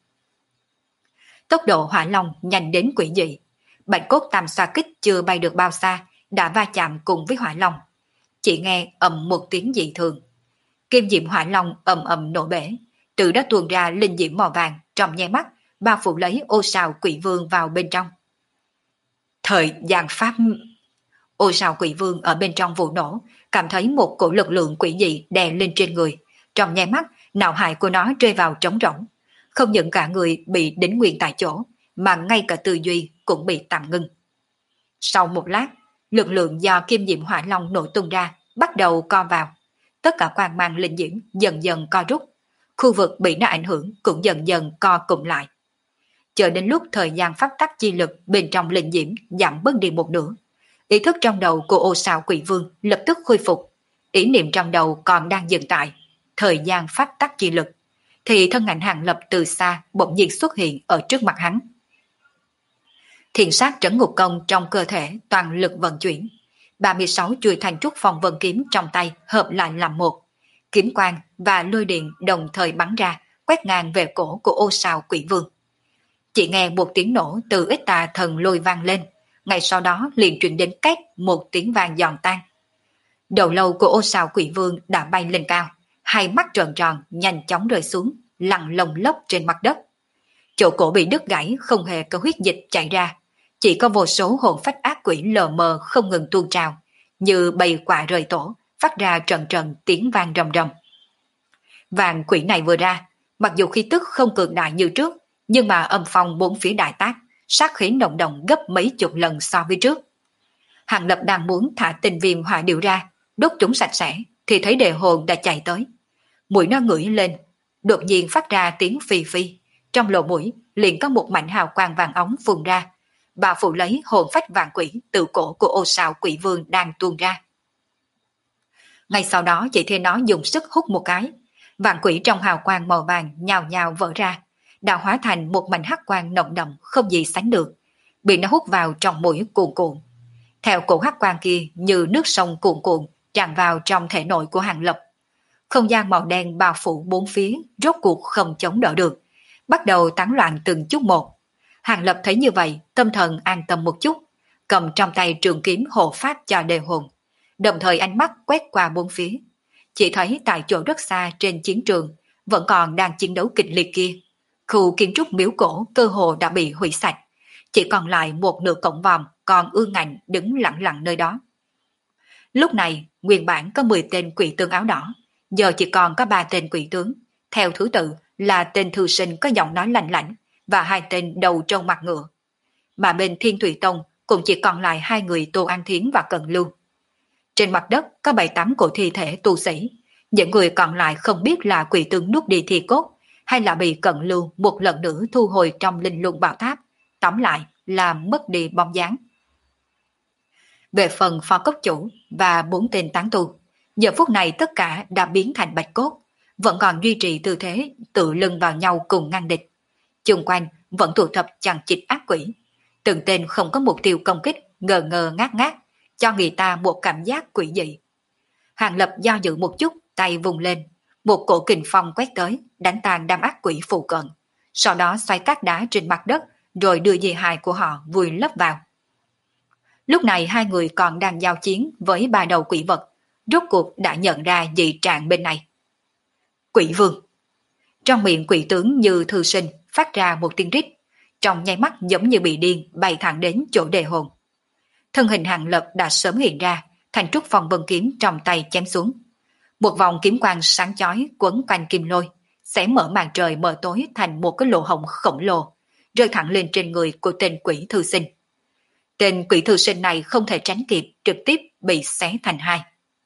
[SPEAKER 1] Tốc độ hỏa long nhanh đến quỷ dị. Bạch cốt tam xoa kích chưa bay được bao xa, đã va chạm cùng với hỏa long. Chỉ nghe ầm một tiếng dị thường. Kim diễm hỏa long ầm ầm nổ bể, từ đó tuôn ra linh diễm màu vàng trong nháy mắt, bao phủ lấy Ô Sao Quỷ Vương vào bên trong. Thời gian pháp. Ô Sao Quỷ Vương ở bên trong vụ nổ, cảm thấy một cổ lực lượng quỷ dị đè lên trên người. Trong nháy mắt, não hải của nó rơi vào trống rỗng. Không những cả người bị đính nguyên tại chỗ, mà ngay cả tư duy cũng bị tạm ngưng. Sau một lát, lực lượng do kim diễm hỏa long nổ tung ra, bắt đầu co vào. Tất cả quang mang linh diễm dần dần co rút. Khu vực bị nó ảnh hưởng cũng dần dần co cụm lại. Chờ đến lúc thời gian pháp tắc chi lực bên trong linh diễm giảm bớt đi một nửa, ý thức trong đầu của Ô Sao Quỷ Vương lập tức khôi phục. Ý niệm trong đầu còn đang dừng tại thời gian pháp tắc chi lực, thì thân ảnh Hàng Lập từ xa bỗng nhiên xuất hiện ở trước mặt hắn. Thiền sát trấn ngục công trong cơ thể toàn lực vận chuyển, 36 chuôi Thanh Trúc Phong Vân kiếm trong tay hợp lại làm một, kiếm quang và lôi điện đồng thời bắn ra, quét ngang về cổ của Ô Sao Quỷ Vương. Chỉ nghe một tiếng nổ từ ít tà thần lôi vang lên, ngay sau đó liền truyền đến két một tiếng vang giòn tan. Đầu lâu của Ô Sao Quỷ Vương đã bay lên cao, hai mắt tròn tròn nhanh chóng rơi xuống, lăn lông lốc trên mặt đất. Chỗ cổ bị đứt gãy không hề có huyết dịch chảy ra, chỉ có vô số hồn phách ác quỷ lờ mờ không ngừng tuôn trào, như bầy quạ rời tổ, phát ra trận trận tiếng vang rầm rầm. Vàng quỷ này vừa ra, mặc dù khí tức không cường đại như trước, nhưng mà âm phong bốn phía đại tác, sát khí nồng đậm gấp mấy chục lần so với trước. Hàng Lập đang muốn thả tinh viêm hỏa điệu ra, đốt chúng sạch sẽ, thì thấy Đề Hồn đã chạy tới. Mũi nó ngửi lên, đột nhiên phát ra tiếng phi phi, trong lỗ mũi liền có một mảnh hào quang vàng óng phun ra, bao phủ lấy hồn phách vàng quỷ từ cổ của Ô Sào Quỷ Vương đang tuôn ra. Ngay sau đó chỉ thấy nó dùng sức hút một cái, vàng quỷ trong hào quang màu vàng nhào nhào vỡ ra, đã hóa thành một mảnh hắc quang nồng đậm không gì sánh được, bị nó hút vào trong mũi cuồn cuộn. Theo cổ hắc quang kia như nước sông cuồn cuộn tràn vào trong thể nội của Hàng Lập. Không gian màu đen bao phủ bốn phía, rốt cuộc không chống đỡ được, bắt đầu tán loạn từng chút một. Hàng Lập thấy như vậy, tâm thần an tâm một chút, cầm trong tay trường kiếm hộ pháp cho đề hồn, đồng thời ánh mắt quét qua bốn phía. Chỉ thấy tại chỗ rất xa trên chiến trường, vẫn còn đang chiến đấu kịch liệt kia. Khu kiến trúc miếu cổ cơ hồ đã bị hủy sạch, chỉ còn lại một nửa cổng vòm còn ương ngạnh đứng lặng lặng nơi đó. Lúc này, nguyên bản có 10 tên quỷ tướng áo đỏ, giờ chỉ còn có 3 tên quỷ tướng, theo thứ tự là tên thư sinh có giọng nói lạnh lạnh và 2 tên đầu trâu mặt ngựa. Mà bên Thiên Thủy Tông cũng chỉ còn lại 2 người Tô An Thiến và Cận Lưu. Trên mặt đất có 7-8 cổ thi thể tu sĩ, những người còn lại không biết là quỷ tướng nuốt đi thi cốt hay là bị Cận Lưu một lần nữa thu hồi trong linh luân bảo tháp, tóm lại là mất đi bóng dáng. Về phần phó cốc chủ và 4 tên tán tu, giờ phút này tất cả đã biến thành bạch cốt, vẫn còn duy trì tư thế tự lưng vào nhau cùng ngăn địch. Chung quanh vẫn tụ tập chằng chịt ác quỷ, từng tên không có mục tiêu công kích, ngờ ngờ ngát ngát, cho người ta một cảm giác quỷ dị. Hàng Lập do dự một chút, tay vùng lên, một cổ kình phong quét tới, đánh tan đám ác quỷ phụ cận, sau đó xoay cát đá trên mặt đất, rồi đưa di hài của họ vùi lấp vào. Lúc này 2 người còn đang giao chiến với 3 đầu quỷ vật, rốt cuộc đã nhận ra dị trạng bên này. Quỷ vương. Trong miệng quỷ tướng như thư sinh phát ra một tiếng rít, trong nháy mắt giống như bị điên bay thẳng đến chỗ đề hồn. Thân hình Hàng Lập đã sớm hiện ra, thành trúc phong vân kiếm trong tay chém xuống. Một vòng kiếm quang sáng chói quấn quanh kim lôi, sẽ mở màn trời mờ tối thành một cái lỗ hổng khổng lồ, rơi thẳng lên trên người của tên quỷ thư sinh. Tên quỷ thư sinh này không thể tránh kịp, trực tiếp bị xé thành hai.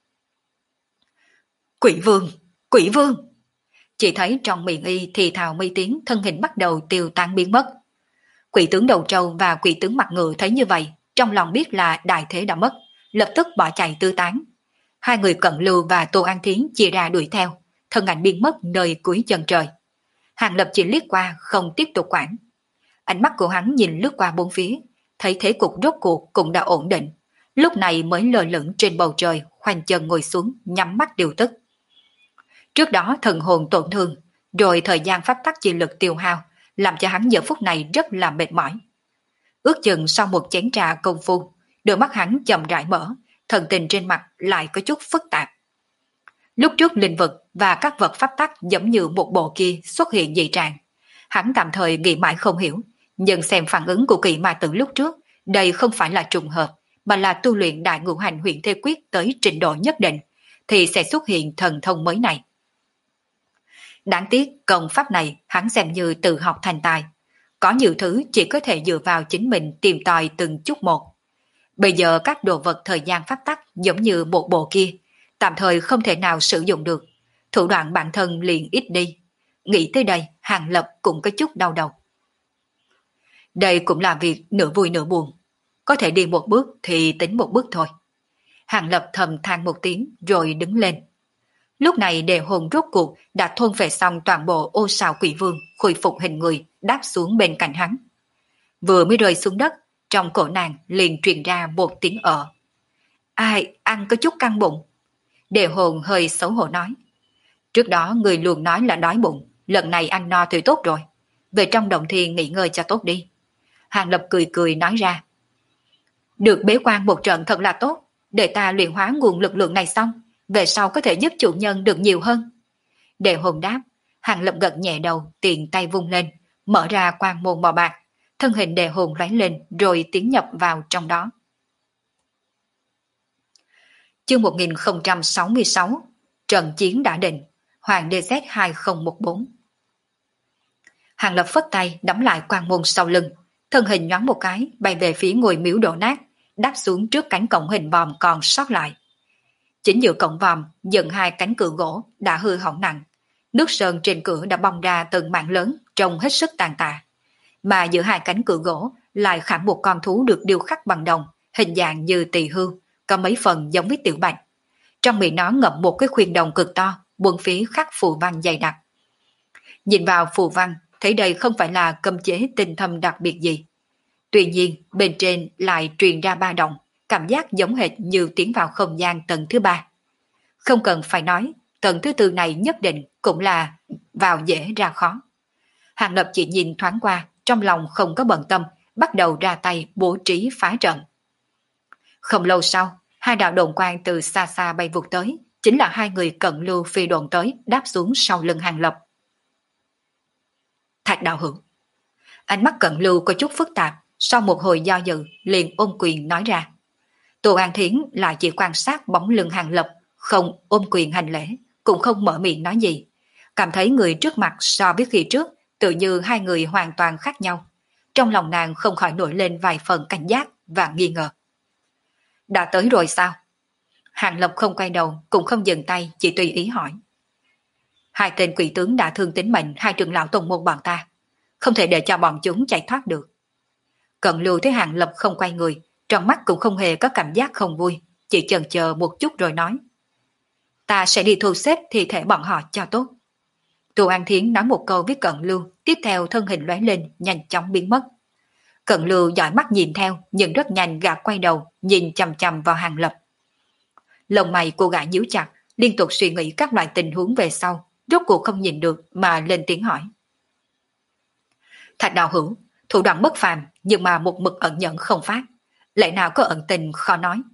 [SPEAKER 1] Quỷ vương! Quỷ vương! Chỉ thấy trong miệng y thì thào mấy tiếng, thân hình bắt đầu tiêu tan biến mất. Quỷ tướng đầu trâu và quỷ tướng mặt ngựa thấy như vậy, trong lòng biết là đại thế đã mất, lập tức bỏ chạy tứ tán. 2 người Cận Lưu và Tô An Thiến chia ra đuổi theo, thân ảnh biến mất nơi cuối chân trời. Hàng Lập chỉ liếc qua không tiếp tục quản. Ánh mắt của hắn nhìn lướt qua bốn phía, thấy thế cục rốt cuộc cũng đã ổn định, lúc này mới lơ lửng trên bầu trời, khoanh chân ngồi xuống, nhắm mắt điều tức. Trước đó thần hồn tổn thương, rồi thời gian pháp tắc chi lực tiêu hao, làm cho hắn giờ phút này rất là mệt mỏi. Ước chừng sau một chén trà công phu, đôi mắt hắn chậm rãi mở, thần tình trên mặt lại có chút phức tạp. Lúc trước linh vực và các vật pháp tắc giống như một bộ kia xuất hiện dị trạng, hắn tạm thời nghĩ mãi không hiểu, nhưng xem phản ứng của Kỳ Ma Tử lúc trước, đây không phải là trùng hợp, mà là tu luyện đại ngũ hành huyền thê quyết tới trình độ nhất định, thì sẽ xuất hiện thần thông mới này. Đáng tiếc công pháp này hắn xem như tự học thành tài, có nhiều thứ chỉ có thể dựa vào chính mình tìm tòi từng chút một. Bây giờ các đồ vật thời gian pháp tắc giống như một bộ kia, tạm thời không thể nào sử dụng được, thủ đoạn bản thân liền ít đi. Nghĩ tới đây, Hàng Lập cũng có chút đau đầu. Đây cũng là việc nửa vui nửa buồn, có thể đi một bước thì tính một bước thôi. Hàng Lập thầm than một tiếng rồi đứng lên. Lúc này đề hồn rốt cuộc đã thôn phệ xong toàn bộ Ô Sào Quỷ Vương, khôi phục hình người, đáp xuống bên cạnh hắn. Vừa mới rơi xuống đất, trong cổ nàng liền truyền ra một tiếng ở. Ai, ăn có chút căng bụng. Đề hồn hơi xấu hổ nói. Trước đó người luôn nói là đói bụng, lần này ăn no thì tốt rồi. Về trong động thiên nghỉ ngơi cho tốt đi. Hàng Lập cười cười nói ra. Được bế quan một trận thật là tốt, để ta luyện hóa nguồn lực lượng này xong, về sau có thể giúp chủ nhân được nhiều hơn. Đề hồn đáp, Hàng Lập gật nhẹ đầu, tiền tay vung lên, mở ra quang môn màu bạc, thân hình đề hồn lóe lên rồi tiến nhập vào trong đó. Chương 1066, trận chiến đã định, Hoàng DZ 2014. Hàng Lập phất tay đắm lại quang môn sau lưng, thân hình nhoáng một cái bay về phía ngôi miếu đổ nát, đáp xuống trước cánh cổng hình vòm còn sót lại. Chính giữa cổng vòm dựng 2 cánh cửa gỗ đã hư hỏng nặng, Nước sơn trên cửa đã bong ra từng mảng lớn, trông hết sức tàn tạ. Mà giữa hai cánh cửa gỗ lại khảm một con thú được điêu khắc bằng đồng, hình dạng như tỳ hưu, có mấy phần giống với tiểu bạch. Trong miệng nó ngậm một cái khuyên đồng cực to, buông phía khắc phù văn dày đặc. Nhìn vào phù văn, thấy đây không phải là cấm chế tinh thâm đặc biệt gì. Tuy nhiên, bên trên lại truyền ra ba động, cảm giác giống hệt như tiến vào không gian tầng thứ ba. Không cần phải nói, tầng thứ tư này nhất định cũng là vào dễ ra khó. Hàng Lập chỉ nhìn thoáng qua, trong lòng không có bận tâm, bắt đầu ra tay bố trí phá trận. Không lâu sau, hai đạo đồn quang từ xa xa bay vụt tới, chính là hai người cận lưu phi đồn tới đáp xuống sau lưng Hàng Lập. Thạch đạo hữu. Ánh mắt cận lưu có chút phức tạp, sau một hồi do dự, liền ôm quyền nói ra. Tô An Thiến lại chỉ quan sát bóng lưng Hàng Lập, không ôm quyền hành lễ, cũng không mở miệng nói gì. Cảm thấy người trước mặt so với khi trước, tự như hai người hoàn toàn khác nhau. Trong lòng nàng không khỏi nổi lên vài phần cảnh giác và nghi ngờ. Đã tới rồi sao? Hàng Lập không quay đầu, cũng không dừng tay, chỉ tùy ý hỏi. Hai tên quỷ tướng đã thương tính mệnh hai trưởng lão tông môn bọn ta, không thể để cho bọn chúng chạy thoát được. Cận lưu thấy Hàng Lập không quay người, trong mắt cũng không hề có cảm giác không vui, chỉ chần chờ một chút rồi nói. Ta sẽ đi thu xếp thi thể bọn họ cho tốt. Tô An Thiến nói một câu với Cận lưu, tiếp theo thân hình lóe lên, nhanh chóng biến mất. Cận lưu dõi mắt nhìn theo, nhưng rất nhanh gã quay đầu, nhìn chằm chằm vào Hàng Lập. Lông mày cô gã nhíu chặt, liên tục suy nghĩ các loại tình huống về sau, rốt cuộc không nhìn được mà lên tiếng hỏi. Thạch đạo hữu, thủ đoạn bất phàm, nhưng mà một mực ẩn nhẫn không phát, lẽ nào có ẩn tình khó nói.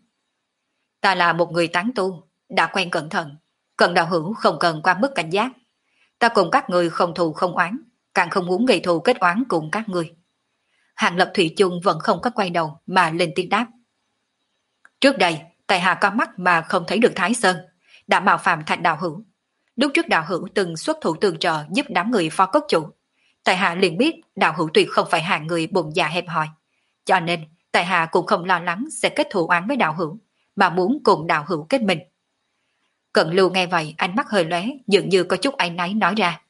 [SPEAKER 1] Ta là một người tán tu, đã quen cẩn thận, Cận đạo hữu không cần quá mức cảnh giác. Ta cùng các người không thù không oán, càng không muốn gây thù kết oán cùng các người. Hàng Lập thủy chung vẫn không có quay đầu mà lên tiếng đáp. Trước đây, tại hạ có mắt mà không thấy được Thái Sơn, đã mạo phạm Thạch đạo hữu. Lúc trước đạo hữu từng xuất thủ tương trợ giúp đám người phó cốc chủ. Tại hạ liền biết đạo hữu tuyệt không phải hạng người bụng dạ hẹp hòi. Cho nên, tại hạ cũng không lo lắng sẽ kết thù oán với đạo hữu, mà muốn cùng đạo hữu kết minh. Cận lưu nghe vậy, ánh mắt hơi lóe, dường như có chút áy náy nói ra.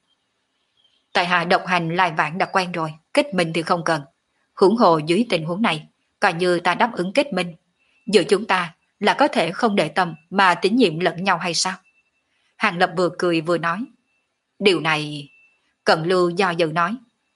[SPEAKER 1] Tại hạ độc hành lai vãng đã quen rồi, kết minh thì không cần. Huống hồ dưới tình huống này, coi như ta đáp ứng kết minh, giữa chúng ta là có thể không để tâm mà tín nhiệm lẫn nhau hay sao? Hàng Lập vừa cười vừa nói. Điều này... Cận lưu do dự nói.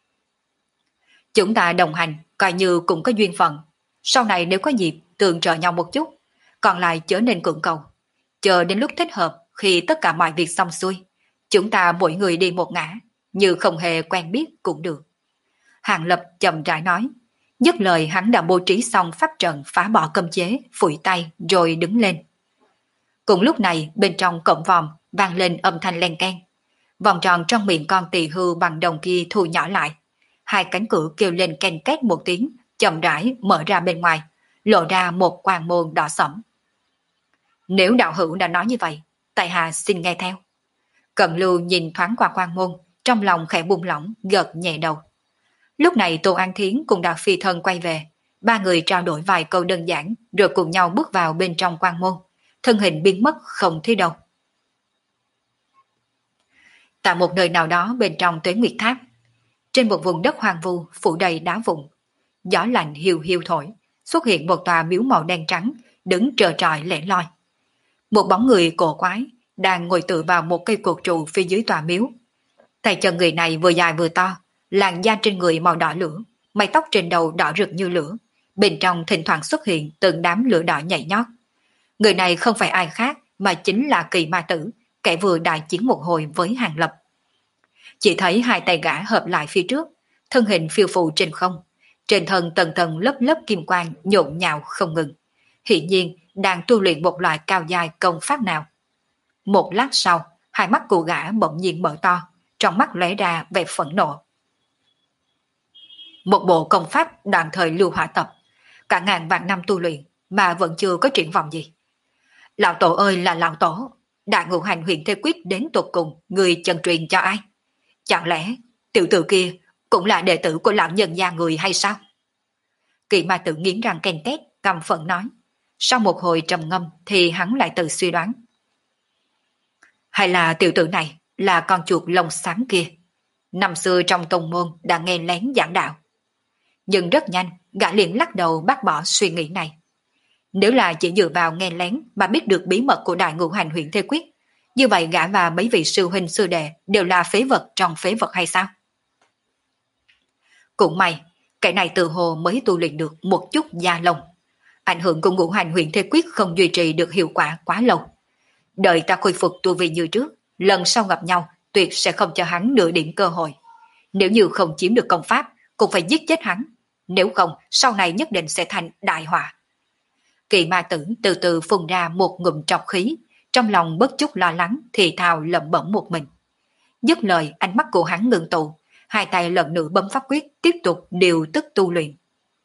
[SPEAKER 1] Chúng ta đồng hành, coi như cũng có duyên phận. Sau này nếu có dịp tương trợ nhau một chút, còn lại chớ nên cưỡng cầu. Chờ đến lúc thích hợp, khi tất cả mọi việc xong xuôi, chúng ta mỗi người đi một ngã, như không hề quen biết cũng được. Hàng Lập chậm rãi nói. Dứt lời hắn đã bố trí xong pháp trận phá bỏ cấm chế, phủi tay rồi đứng lên. Cùng lúc này bên trong cổng vòm vang lên âm thanh len keng. Vòng tròn trong miệng con tỳ hưu bằng đồng kia thu nhỏ lại. Hai cánh cửa kêu lên ken két một tiếng, chậm rãi mở ra bên ngoài, lộ ra một quang môn đỏ sẫm. Nếu đạo hữu đã nói như vậy, tại hạ xin nghe theo. Cận lưu nhìn thoáng qua quang môn, trong lòng khẽ buông lỏng, gật nhẹ đầu. Lúc này Tô An Thiến cùng Đạt Phi Thân quay về, ba người trao đổi vài câu đơn giản, rồi cùng nhau bước vào bên trong quang môn, thân hình biến mất không thấy đâu. Tại một nơi nào đó bên trong Tuế Nguyệt Tháp, trên một vùng đất hoang vu phủ đầy đá vụn, gió lạnh hiu hiu thổi, xuất hiện một tòa miếu màu đen trắng, đứng trơ trọi lẻ loi. Một bóng người cổ quái đang ngồi tựa vào một cây cột trụ phía dưới tòa miếu. Tay chân người này vừa dài vừa to, làn da trên người màu đỏ lửa, mái tóc trên đầu đỏ rực như lửa, bên trong thỉnh thoảng xuất hiện từng đám lửa đỏ nhảy nhót. Người này không phải ai khác mà chính là Kỳ Ma Tử, kẻ vừa đại chiến một hồi với Hàng Lập. Chỉ thấy hai tay gã hợp lại phía trước, thân hình phiêu phù trên không, trên thân tầng tầng lớp lớp kim quang nhộn nhạo không ngừng, hiển nhiên đang tu luyện một loại cao dài công pháp nào. Một lát sau, hai mắt của gã bỗng nhiên mở to, trong mắt lóe ra vẻ phẫn nộ. Một bộ công pháp đoạn thời lưu hỏa tập, cả ngàn vạn năm tu luyện mà vẫn chưa có triển vọng gì. Lão tổ ơi là lão tổ, đại ngũ hành huyền thế quyết đến tột cùng, người chân truyền cho ai? Chẳng lẽ tiểu tử kia cũng là đệ tử của lão nhân gia người hay sao? Kỳ Ma Tử nghiến răng ken két, căm phẫn nói. Sau một hồi trầm ngâm thì hắn lại tự suy đoán. Hay là tiểu tử này là con chuột lông xám kia. Năm xưa trong tông môn đã nghe lén giảng đạo. Nhưng rất nhanh, gã liền lắc đầu bác bỏ suy nghĩ này. Nếu là chỉ dựa vào nghe lén mà biết được bí mật của đại ngũ hành huyện Thế Quyết, như vậy gã và mấy vị sư huynh sư đệ đều là phế vật trong phế vật hay sao? Cũng may, cái này từ hồ mới tu luyện được một chút da lông. Ảnh hưởng của ngũ hành huyện Thế Quyết không duy trì được hiệu quả quá lâu. Đợi ta khôi phục tu vi như trước, lần sau gặp nhau tuyệt sẽ không cho hắn nửa điểm cơ hội. Nếu như không chiếm được công pháp, cũng phải giết chết hắn. Nếu không, sau này nhất định sẽ thành đại họa. Kỳ ma tử từ từ phun ra một ngụm trọc khí, trong lòng bất chút lo lắng thì thào lẩm bẩm một mình. Dứt lời, ánh mắt của hắn ngưng tụ, hai tay lần nữa bấm pháp quyết tiếp tục điều tức tu luyện.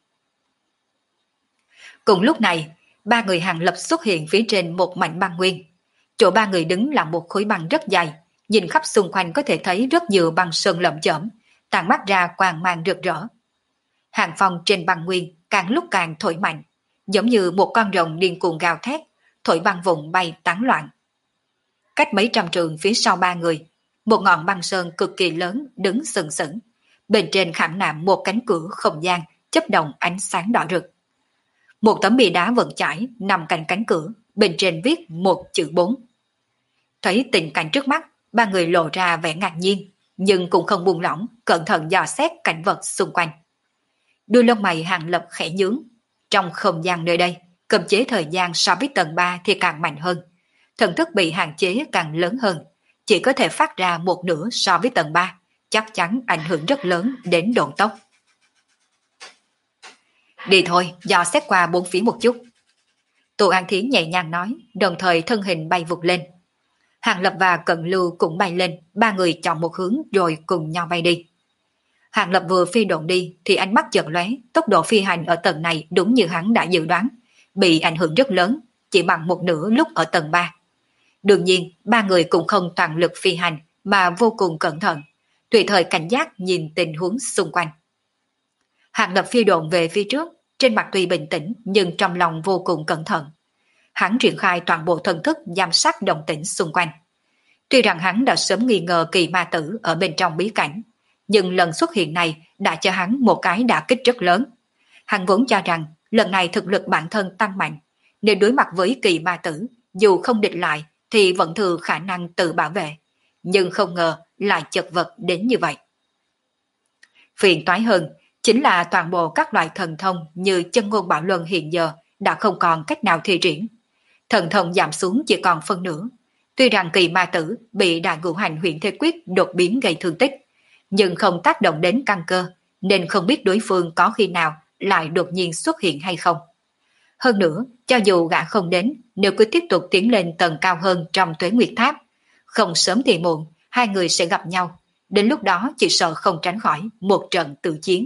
[SPEAKER 1] Cùng lúc này, ba người Hàng Lập xuất hiện phía trên một mảnh băng nguyên. Chỗ ba người đứng là một khối băng rất dài, nhìn khắp xung quanh có thể thấy rất nhiều băng sơn lởm chởm, tàn mắt ra quang mang rực rỡ. Hàng phong trên băng nguyên càng lúc càng thổi mạnh, giống như một con rồng điên cuồng gào thét, thổi băng vùng bay tán loạn. Cách mấy trăm trường phía sau ba người, một ngọn băng sơn cực kỳ lớn đứng sừng sững, bên trên khảm nạm một cánh cửa không gian chớp động ánh sáng đỏ rực. Một tấm bia đá vững chãi nằm cạnh cánh cửa, bên trên viết một chữ 4. Thấy tình cảnh trước mắt, ba người lộ ra vẻ ngạc nhiên, nhưng cũng không buông lỏng, cẩn thận dò xét cảnh vật xung quanh. Đuôi lông mày Hàng Lập khẽ nhướng. Trong không gian nơi đây, cấm chế thời gian so với tầng 3 thì càng mạnh hơn. Thần thức bị hạn chế càng lớn hơn, chỉ có thể phát ra một nửa so với tầng 3, chắc chắn ảnh hưởng rất lớn đến độ tốc. Đi thôi, dò xét qua bốn phía một chút. Tô An Thiến nhẹ nhàng nói, đồng thời thân hình bay vụt lên. Hàng Lập và Cận Lưu cũng bay lên, ba người chọn một hướng rồi cùng nhau bay đi. Hàng Lập vừa phi độn đi thì ánh mắt chợt lóe, tốc độ phi hành ở tầng này đúng như hắn đã dự đoán, bị ảnh hưởng rất lớn, chỉ bằng một nửa lúc ở tầng 3. Đương nhiên, ba người cũng không toàn lực phi hành mà vô cùng cẩn thận, tùy thời cảnh giác nhìn tình huống xung quanh. Hàng Lập phi độn về phía trước, trên mặt tuy bình tĩnh nhưng trong lòng vô cùng cẩn thận. Hắn triển khai toàn bộ thần thức giám sát động tĩnh xung quanh. Tuy rằng hắn đã sớm nghi ngờ kỳ ma tử ở bên trong bí cảnh, nhưng lần xuất hiện này đã cho hắn một cái đả kích rất lớn. Hắn vốn cho rằng lần này thực lực bản thân tăng mạnh, nên đối mặt với kỳ ma tử, dù không địch lại thì vẫn thừa khả năng tự bảo vệ. Nhưng không ngờ lại chật vật đến như vậy. Phiền toái hơn chính là toàn bộ các loại thần thông như chân ngôn bảo luân hiện giờ đã không còn cách nào thi triển. Thần thông giảm xuống chỉ còn phân nửa. Tuy rằng kỳ ma tử bị đại ngũ hành huyện Thế Quyết đột biến gây thương tích, nhưng không tác động đến căn cơ, nên không biết đối phương có khi nào lại đột nhiên xuất hiện hay không. Hơn nữa, cho dù gã không đến, nếu cứ tiếp tục tiến lên tầng cao hơn trong Tuế Nguyệt Tháp, không sớm thì muộn, hai người sẽ gặp nhau. Đến lúc đó chỉ sợ không tránh khỏi một trận tự chiến.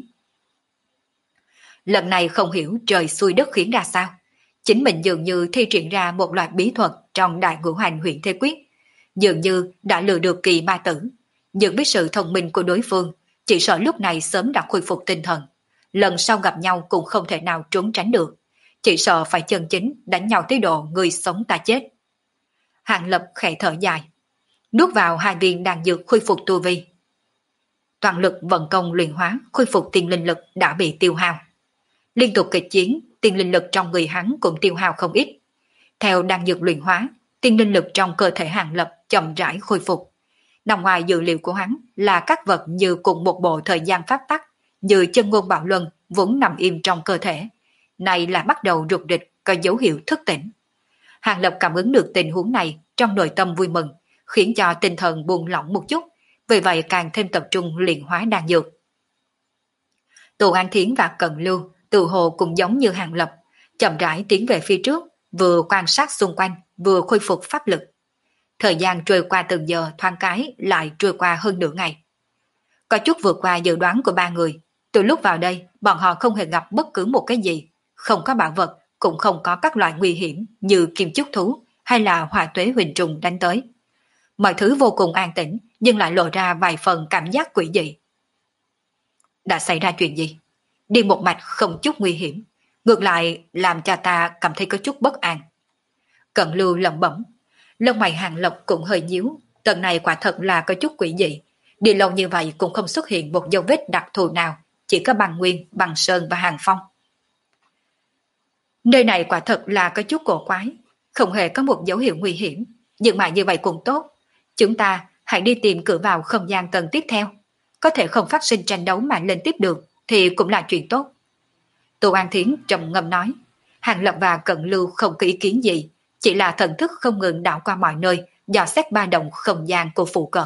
[SPEAKER 1] Lần này không hiểu trời xui đất khiến ra sao. Chính mình dường như thi triển ra một loại bí thuật trong đại ngũ hành huyện Thế Quyết, dường như đã lừa được kỳ ma tử. Nhưng với sự thông minh của đối phương, chỉ sợ lúc này sớm đã khôi phục tinh thần. Lần sau gặp nhau cũng không thể nào trốn tránh được. Chỉ sợ phải chân chính đánh nhau tới độ người sống ta chết. Hàng Lập khẽ thở dài, nuốt vào hai viên đan dược khôi phục tu vi. Toàn lực vận công luyện hóa khôi phục tiên linh lực đã bị tiêu hao. Liên tục kịch chiến, tiên linh lực trong người hắn cũng tiêu hao không ít. Theo đan dược luyện hóa, tiên linh lực trong cơ thể Hàng Lập chậm rãi khôi phục. Nằm ngoài dự liệu của hắn là các vật như cùng một bộ thời gian pháp tắc, như chân ngôn bảo luân vốn nằm im trong cơ thể. Này là bắt đầu rụt rịch, có dấu hiệu thức tỉnh. Hàng Lập cảm ứng được tình huống này trong nội tâm vui mừng, khiến cho tinh thần buông lỏng một chút, vì vậy càng thêm tập trung luyện hóa đan dược. Tô An Thiến và Cận Lưu tự hồ cũng giống như Hàng Lập, chậm rãi tiến về phía trước, vừa quan sát xung quanh, vừa khôi phục pháp lực. Thời gian trôi qua từng giờ thoáng cái lại trôi qua hơn nửa ngày. Có chút vượt qua dự đoán của ba người, từ lúc vào đây bọn họ không hề gặp bất cứ một cái gì, không có bảo vật, cũng không có các loại nguy hiểm như kim chúc thú hay là hỏa tuế huỳnh trùng đánh tới. Mọi thứ vô cùng an tĩnh nhưng lại lộ ra vài phần cảm giác quỷ dị. Đã xảy ra chuyện gì? Đi một mạch không chút nguy hiểm, ngược lại làm cho ta cảm thấy có chút bất an. Cận Lưu lẩm bẩm, lông mày Hàng Lập cũng hơi nhíu, Tầng này quả thật là có chút quỷ dị. Đi lâu như vậy cũng không xuất hiện một dấu vết đặc thù nào, chỉ có băng nguyên, băng sơn và hàng phong. Nơi này quả thật là có chút cổ quái, không hề có một dấu hiệu nguy hiểm, nhưng mà như vậy cũng tốt. Chúng ta hãy đi tìm cửa vào không gian tầng tiếp theo. Có thể không phát sinh tranh đấu mà lên tiếp được thì cũng là chuyện tốt. Tô An Thiến trầm ngâm nói. Hàng Lập và Cận Lưu không có ý kiến gì, chỉ là thần thức không ngừng đảo qua mọi nơi, dò xét ba động không gian của phụ cận.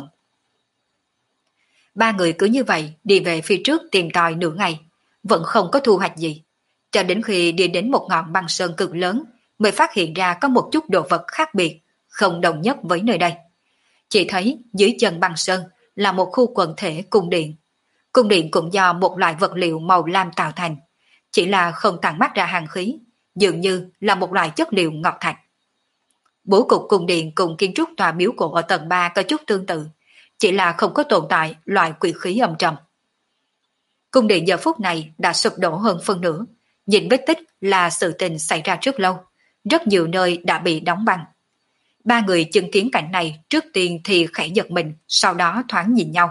[SPEAKER 1] Ba người cứ như vậy đi về phía trước tìm tòi nửa ngày, vẫn không có thu hoạch gì. Cho đến khi đi đến một ngọn băng sơn cực lớn, mới phát hiện ra có một chút đồ vật khác biệt, không đồng nhất với nơi đây. Chỉ thấy dưới chân băng sơn là một khu quần thể cung điện. Cung điện cũng do một loại vật liệu màu lam tạo thành, chỉ là không tản mát ra hàn khí, dường như là một loại chất liệu ngọc thạch. Bố cục cung điện cùng kiến trúc tòa miếu cổ ở tầng 3 có chút tương tự, chỉ là không có tồn tại loại quỷ khí âm trầm. Cung điện giờ phút này đã sụp đổ hơn phân nửa, nhìn vết tích là sự tình xảy ra rất lâu, rất nhiều nơi đã bị đóng băng. Ba người chứng kiến cảnh này trước tiên thì khẽ giật mình, sau đó thoáng nhìn nhau.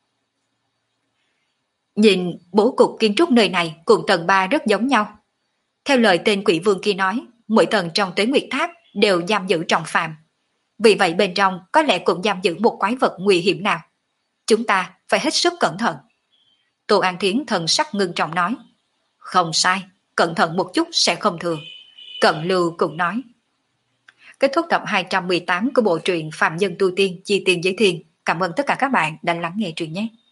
[SPEAKER 1] Nhìn bố cục kiến trúc nơi này cùng tầng 3 rất giống nhau. Theo lời tên quỷ vương kia nói, mỗi tầng trong Tuế Nguyệt Tháp đều giam giữ trọng phạm. Vì vậy bên trong có lẽ cũng giam giữ một quái vật nguy hiểm nào. Chúng ta phải hết sức cẩn thận. Tô An Thiến thần sắc ngưng trọng nói. Không sai, cẩn thận một chút sẽ không thừa. Cận Lưu cũng nói. Kết thúc tập 218 của bộ truyện Phạm Nhân Tu Tiên Chi Tiên Giới Thiên. Cảm ơn tất cả các bạn đã lắng nghe truyện nhé.